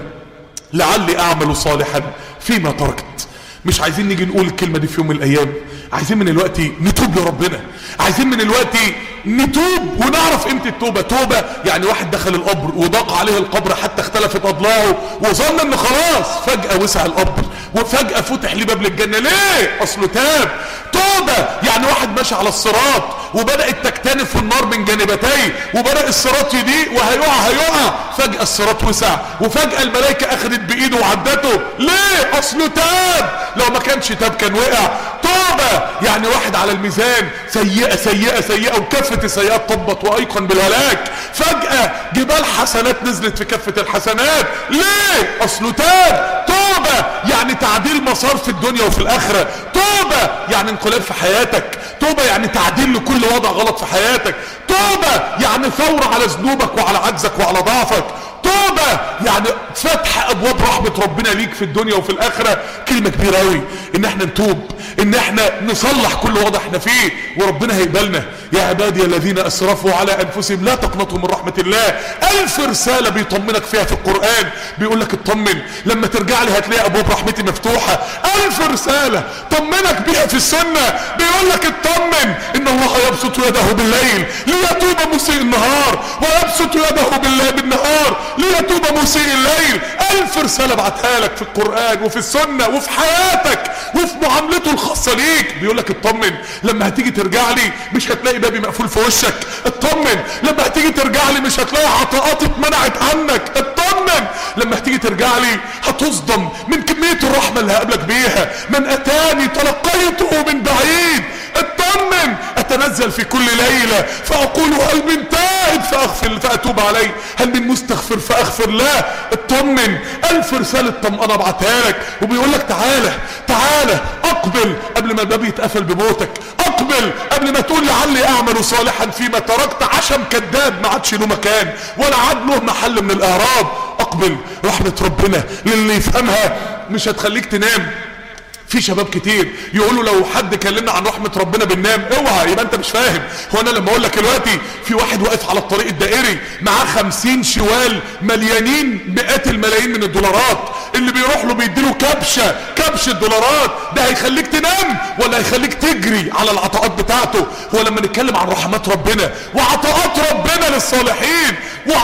لعلي اعمل صالحا فيما تركت. مش عايزين نيجي نقول الكلمة دي في يوم من الايام، عايزين من الوقت نتوب لربنا، عايزين من الوقت نتوب ونعرف قيمة التوبة. توبة يعني واحد دخل القبر وضاق عليه القبر حتى اختلفت اضلاعه وظن ان خلاص، فجأة وسع القبر وفجأة فتح ليه باب للجنة. ليه؟ اصله تاب. توبة يعني واحد ماشي على الصراط وبدأت تكتنف النار من جانبتيه وبدأ الصراط يضيق وهيقع، فجأة الصراط وسع وفجأة الملائكة اخذت بايده وعدته. ليه؟ اصله تاب. لو ما كانش تاب كان وقع. توبة يعني واحد على الميزان سيئة سيئة سيئة وكفة السيئات طبت وايقن بالهلاك، فجأة جبال حسنات نزلت في كفة الحسنات. ليه؟ اصله تاب. توبة يعني تعديل مسار في الدنيا وفي الاخرة. توبة يعني انقلاب في حياتك. توبة يعني تعديل لكل وضع غلط في حياتك. توبة يعني ثورة على ذنوبك وعلى عجزك وعلى ضعفك. توبة يعني فتح ابواب رحمة ربنا ليك في الدنيا وفي الاخرة. كلمة كبيرة قوي ان احنا نتوب، ان احنا نصلح كل وضع احنا فيه وربنا هيقبلنا. يا عبادي الذين اسرفوا على انفسهم لا تقنطوا من رحمة الله. 1000 رسالة بيطمنك فيها في القرآن، بيقول لك اطمن لما ترجع لي هتلاقي ابواب رحمتي مفتوحة. 1000 رسالة طمنك بيها في السنة، بيقول لك اطمن ان الله يبسط يده بالليل ليتوب مسيء النهار ويبسط يده بالنهار ليتوب مسيء الليل. 1000 رسالة بعتها لك في القرآن وفي السنة وفي حياتك وفي معاملته الخاصة ليك. بيقول لك اطمن لما هتيجي ترجع لي مش هتلاقي بابي مقفول في وشك. اطمن لما هتيجي ترجع لي مش هتلاقي عطاءات اتمنعت عنك. اطمن لما هتيجي ترجع لي هتصدم من كمية الرحمة اللي هقابلك بيها. من اتاني تلقيته من بعيد. اطمن اتنزل في كل ليلة فاقول هل من تائب فاتوب عليه، هل من مستغفر فاغفر له. اطمن. 1000 رسالة طمأنة بعتها لك وبيقول لك تعالى اقبل قبل ما الباب يتقفل بموتك. اقبل قبل ما تقول لعلي اعمل صالحا فيما تركت. عشم كذاب ما عادش له مكان ولا عاد له محل من الاعراب. اقبل. رحمة ربنا للي يفهمها مش هتخليك تنام. في شباب كتير يقولوا لو حد كلمنا عن رحمة ربنا بننام. اوعى يبقى انت مش فاهم. هو انا لما اقول لك دلوقتي في واحد واقف على الطريق الدائري معاه 50 شوال مليانين مئات الملايين من الدولارات، اللي بيروح له بيديله كبشة دولارات، ده هيخليك تنام ولا هيخليك تجري على العطاءات بتاعته؟ هو لما نتكلم عن رحمات ربنا وعطاءات ربنا للصالحين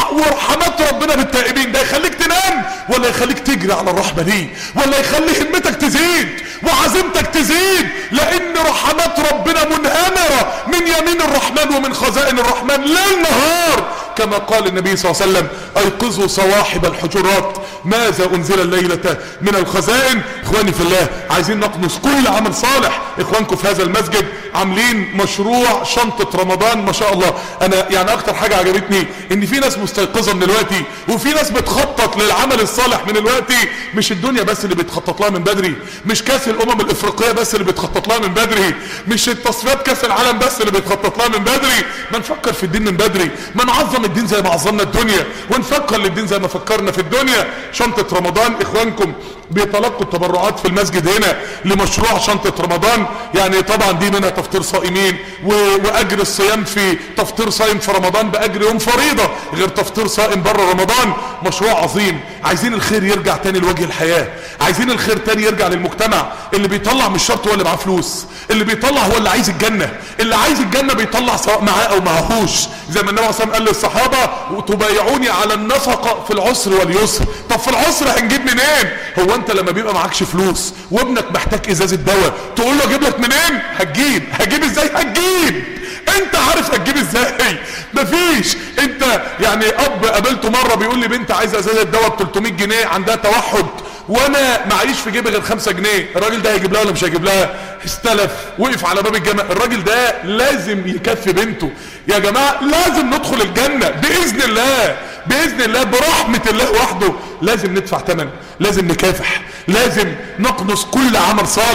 ورحمات ربنا بالتائبين، ده يخليك تنام ولا يخليك تجري على الرحمة دي ولا يخلي همتك تزيد وعزيمتك تزيد؟ لان رحمات ربنا منهمرة من يمين الرحمن ومن خزائن الرحمن ليل نهار، كما قال النبي صلى الله عليه وسلم ايقظوا صواحب الحجرات ماذا انزل الليلة من الخزائن. اخواني في الله، عايزين نقنص كل عمل صالح. اخوانكم في هذا المسجد عاملين مشروع شنطة رمضان ما شاء الله. انا يعني اكتر حاجة عجبتني ان في ناس مستيقظة من الوقت وفي ناس بتخطط للعمل الصالح من الوقت. مش الدنيا بس اللي بتخطط لها من بدري، مش كاس الامم الافريقية بس اللي بتخطط لها من بدري، مش التصفيات كاس العالم بس اللي بتخطط لها من بدري. ما نفكر في الدين من بدري، ما نعظم الدين زي ما عظمنا الدنيا ونفكر للدين زي ما فكرنا في الدنيا. شنطة رمضان اخوانكم بيتلقوا التبرعات في المسجد هنا لمشروع شنطة رمضان. يعني طبعا دي منها تفطير صائمين واجر الصيام في تفطير صائم في رمضان باجر يوم فريضة غير تفطير صائم بره رمضان. مشروع عظيم. عايزين الخير يرجع تاني لوجه الحياة، عايزين الخير تاني يرجع للمجتمع. اللي بيطلع مش شرط هو اللي معاه فلوس، اللي بيطلع هو اللي عايز الجنة. اللي عايز الجنة بيطلع سواء معاه او معهوش، زي ما النبي عليه الصلاة والسلام قال للصحابة وتبايعوني على النفقة في العسر واليسر. طب في العسر هنجيب منين؟ هو انت لما بيبقى معكش فلوس وابنك محتاج ازازة دواء تقول له اجيب لك منين؟ هتجيب ازاي؟ هتجيب. انت عارف هتجيب ازاي؟ مفيش. انت يعني اب قابلته مرة بيقول لي بنت عايزة ازازة دواء ب 300 جنيه عندها توحد وانا معيش في جيبي غير 5 جنيه. الراجل ده هيجيب لها ولا مش هيجيب لها؟ استلف، وقف على باب الجامع. الراجل ده لازم يكفي بنته. يا جماعة لازم ندخل الجنة بإذن الله، بإذن الله برحمة الله وحده. لازم ندفع ثمن، لازم نكافح، لازم نقنص كل عمل صالح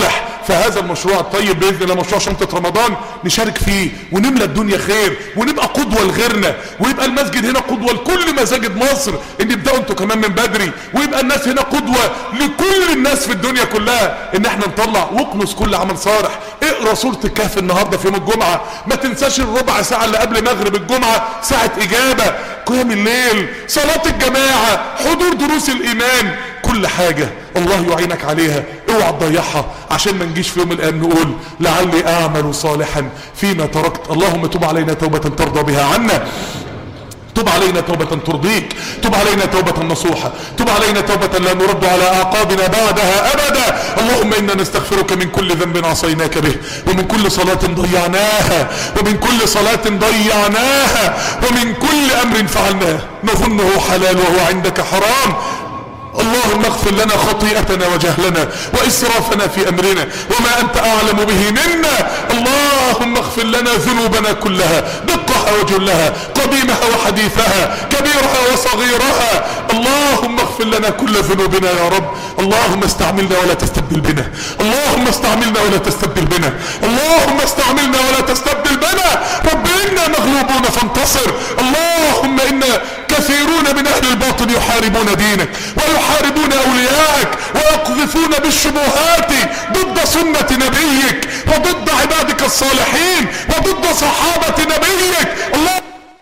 فهذا المشروع الطيب باذن الله مشروع شنطة رمضان نشارك فيه ونملى الدنيا خير ونبقى قدوة لغيرنا، ويبقى المسجد هنا قدوة لكل مساجد مصر ان يبداوا انتوا كمان من بدري، ويبقى الناس هنا قدوة لكل الناس في الدنيا كلها ان احنا نطلع واكنس كل عمل صالح. اقرا سورة الكهف النهارده في يوم الجمعة، ما تنساش الربع ساعة اللي قبل مغرب الجمعة ساعة اجابة، قيام الليل، صلاة الجماعة، حضور دروس الايمان، كل حاجة الله يعينك عليها اوعى تضيعها عشان ما نجيش في يوم القيامة نقول لعلي اعمل صالحا فيما تركت. اللهم تب علينا توبة ترضى بها عنا، تب علينا توبة ترضيك، تب علينا توبة نصوحة، تب علينا توبة لا نرد على أعقابنا بعدها أبدا. اللهم إنا نستغفرك من كل ذنب عصيناك به، ومن كل صلاة ضيعناها، ومن كل صلاة ضيعناها، ومن كل أمر فعلناه نظنه حلال وهو عندك حرام. اللهم اغفر لنا خطيئتنا وجهلنا وإسرافنا في أمرنا وما أنت أعلم به منا. اللهم اغفر لنا ذنوبنا كلها دقها وجلها، قديمها وحديثها، كبيرها وصغيرها. اللهم اغفر لنا كل ذنوبنا يا رب. اللهم استعملنا ولا تستبدل بنا، اللهم استعملنا ولا تستبدل بنا، اللهم استعملنا ولا تستبدل بنا. رب إنا مغلوبون فانتصر. اللهم إنا كثيرون من أهل الباطل يحاربون دينك ويحاربون أوليائك ويقذفون بالشبهات ضد سنة نبيك وضد عبادك الصالحين وضد صحابة نبيك. اللهم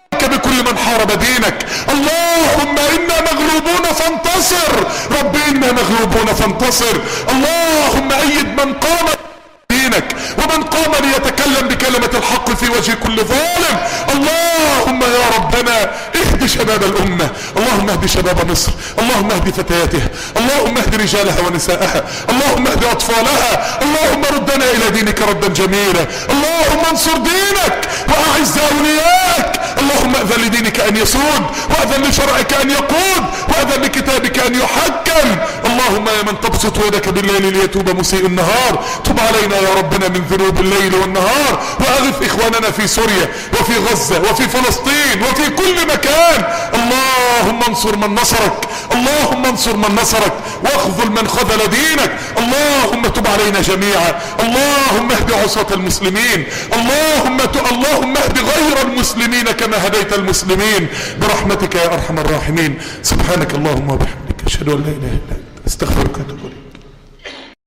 بكل من حارب دينك. اللهم إنا مغلوبون فانتصر. رب إنا مغلوبون فانتصر. اللهم أيد من قام دينك ومن قام ليتكلم بكلمة الحق في وجه كل ظالم. اللهم يا ربنا اهد شباب الأمة، اللهم اهد شباب مصر، اللهم اهد فتياتها، اللهم اهد رجالها ونساءها، اللهم اهد أطفالها. اللهم ردنا إلى دينك ردا جميلا. اللهم انصر دينك وأعز أوليائك. اللهم اذن لدينك أن يسود، وأذن لشرعك أن يقود، وأذن لكتابك أن يحكم. اللهم يا من تبسط يدك بالليل ليتوب مسيء النهار، تب علينا يا ربنا من ذنوب الليل والنهار، وأغث إخواننا في سوريا وفي غزة وفي فلسطين وفي كل مكان. اللهم انصر من نصرك، اللهم انصر من نصرك، واخذل من خذل دينك. اللهم تب علينا جميعا. اللهم اهد عصاة المسلمين، اللهم اهد غير المسلمين كما هديت المسلمين برحمتك يا أرحم الراحمين. سبحانك اللهم وبحمدك، أشهد أن لا إله إلا أنت، أستغفرك وأتوب إليك.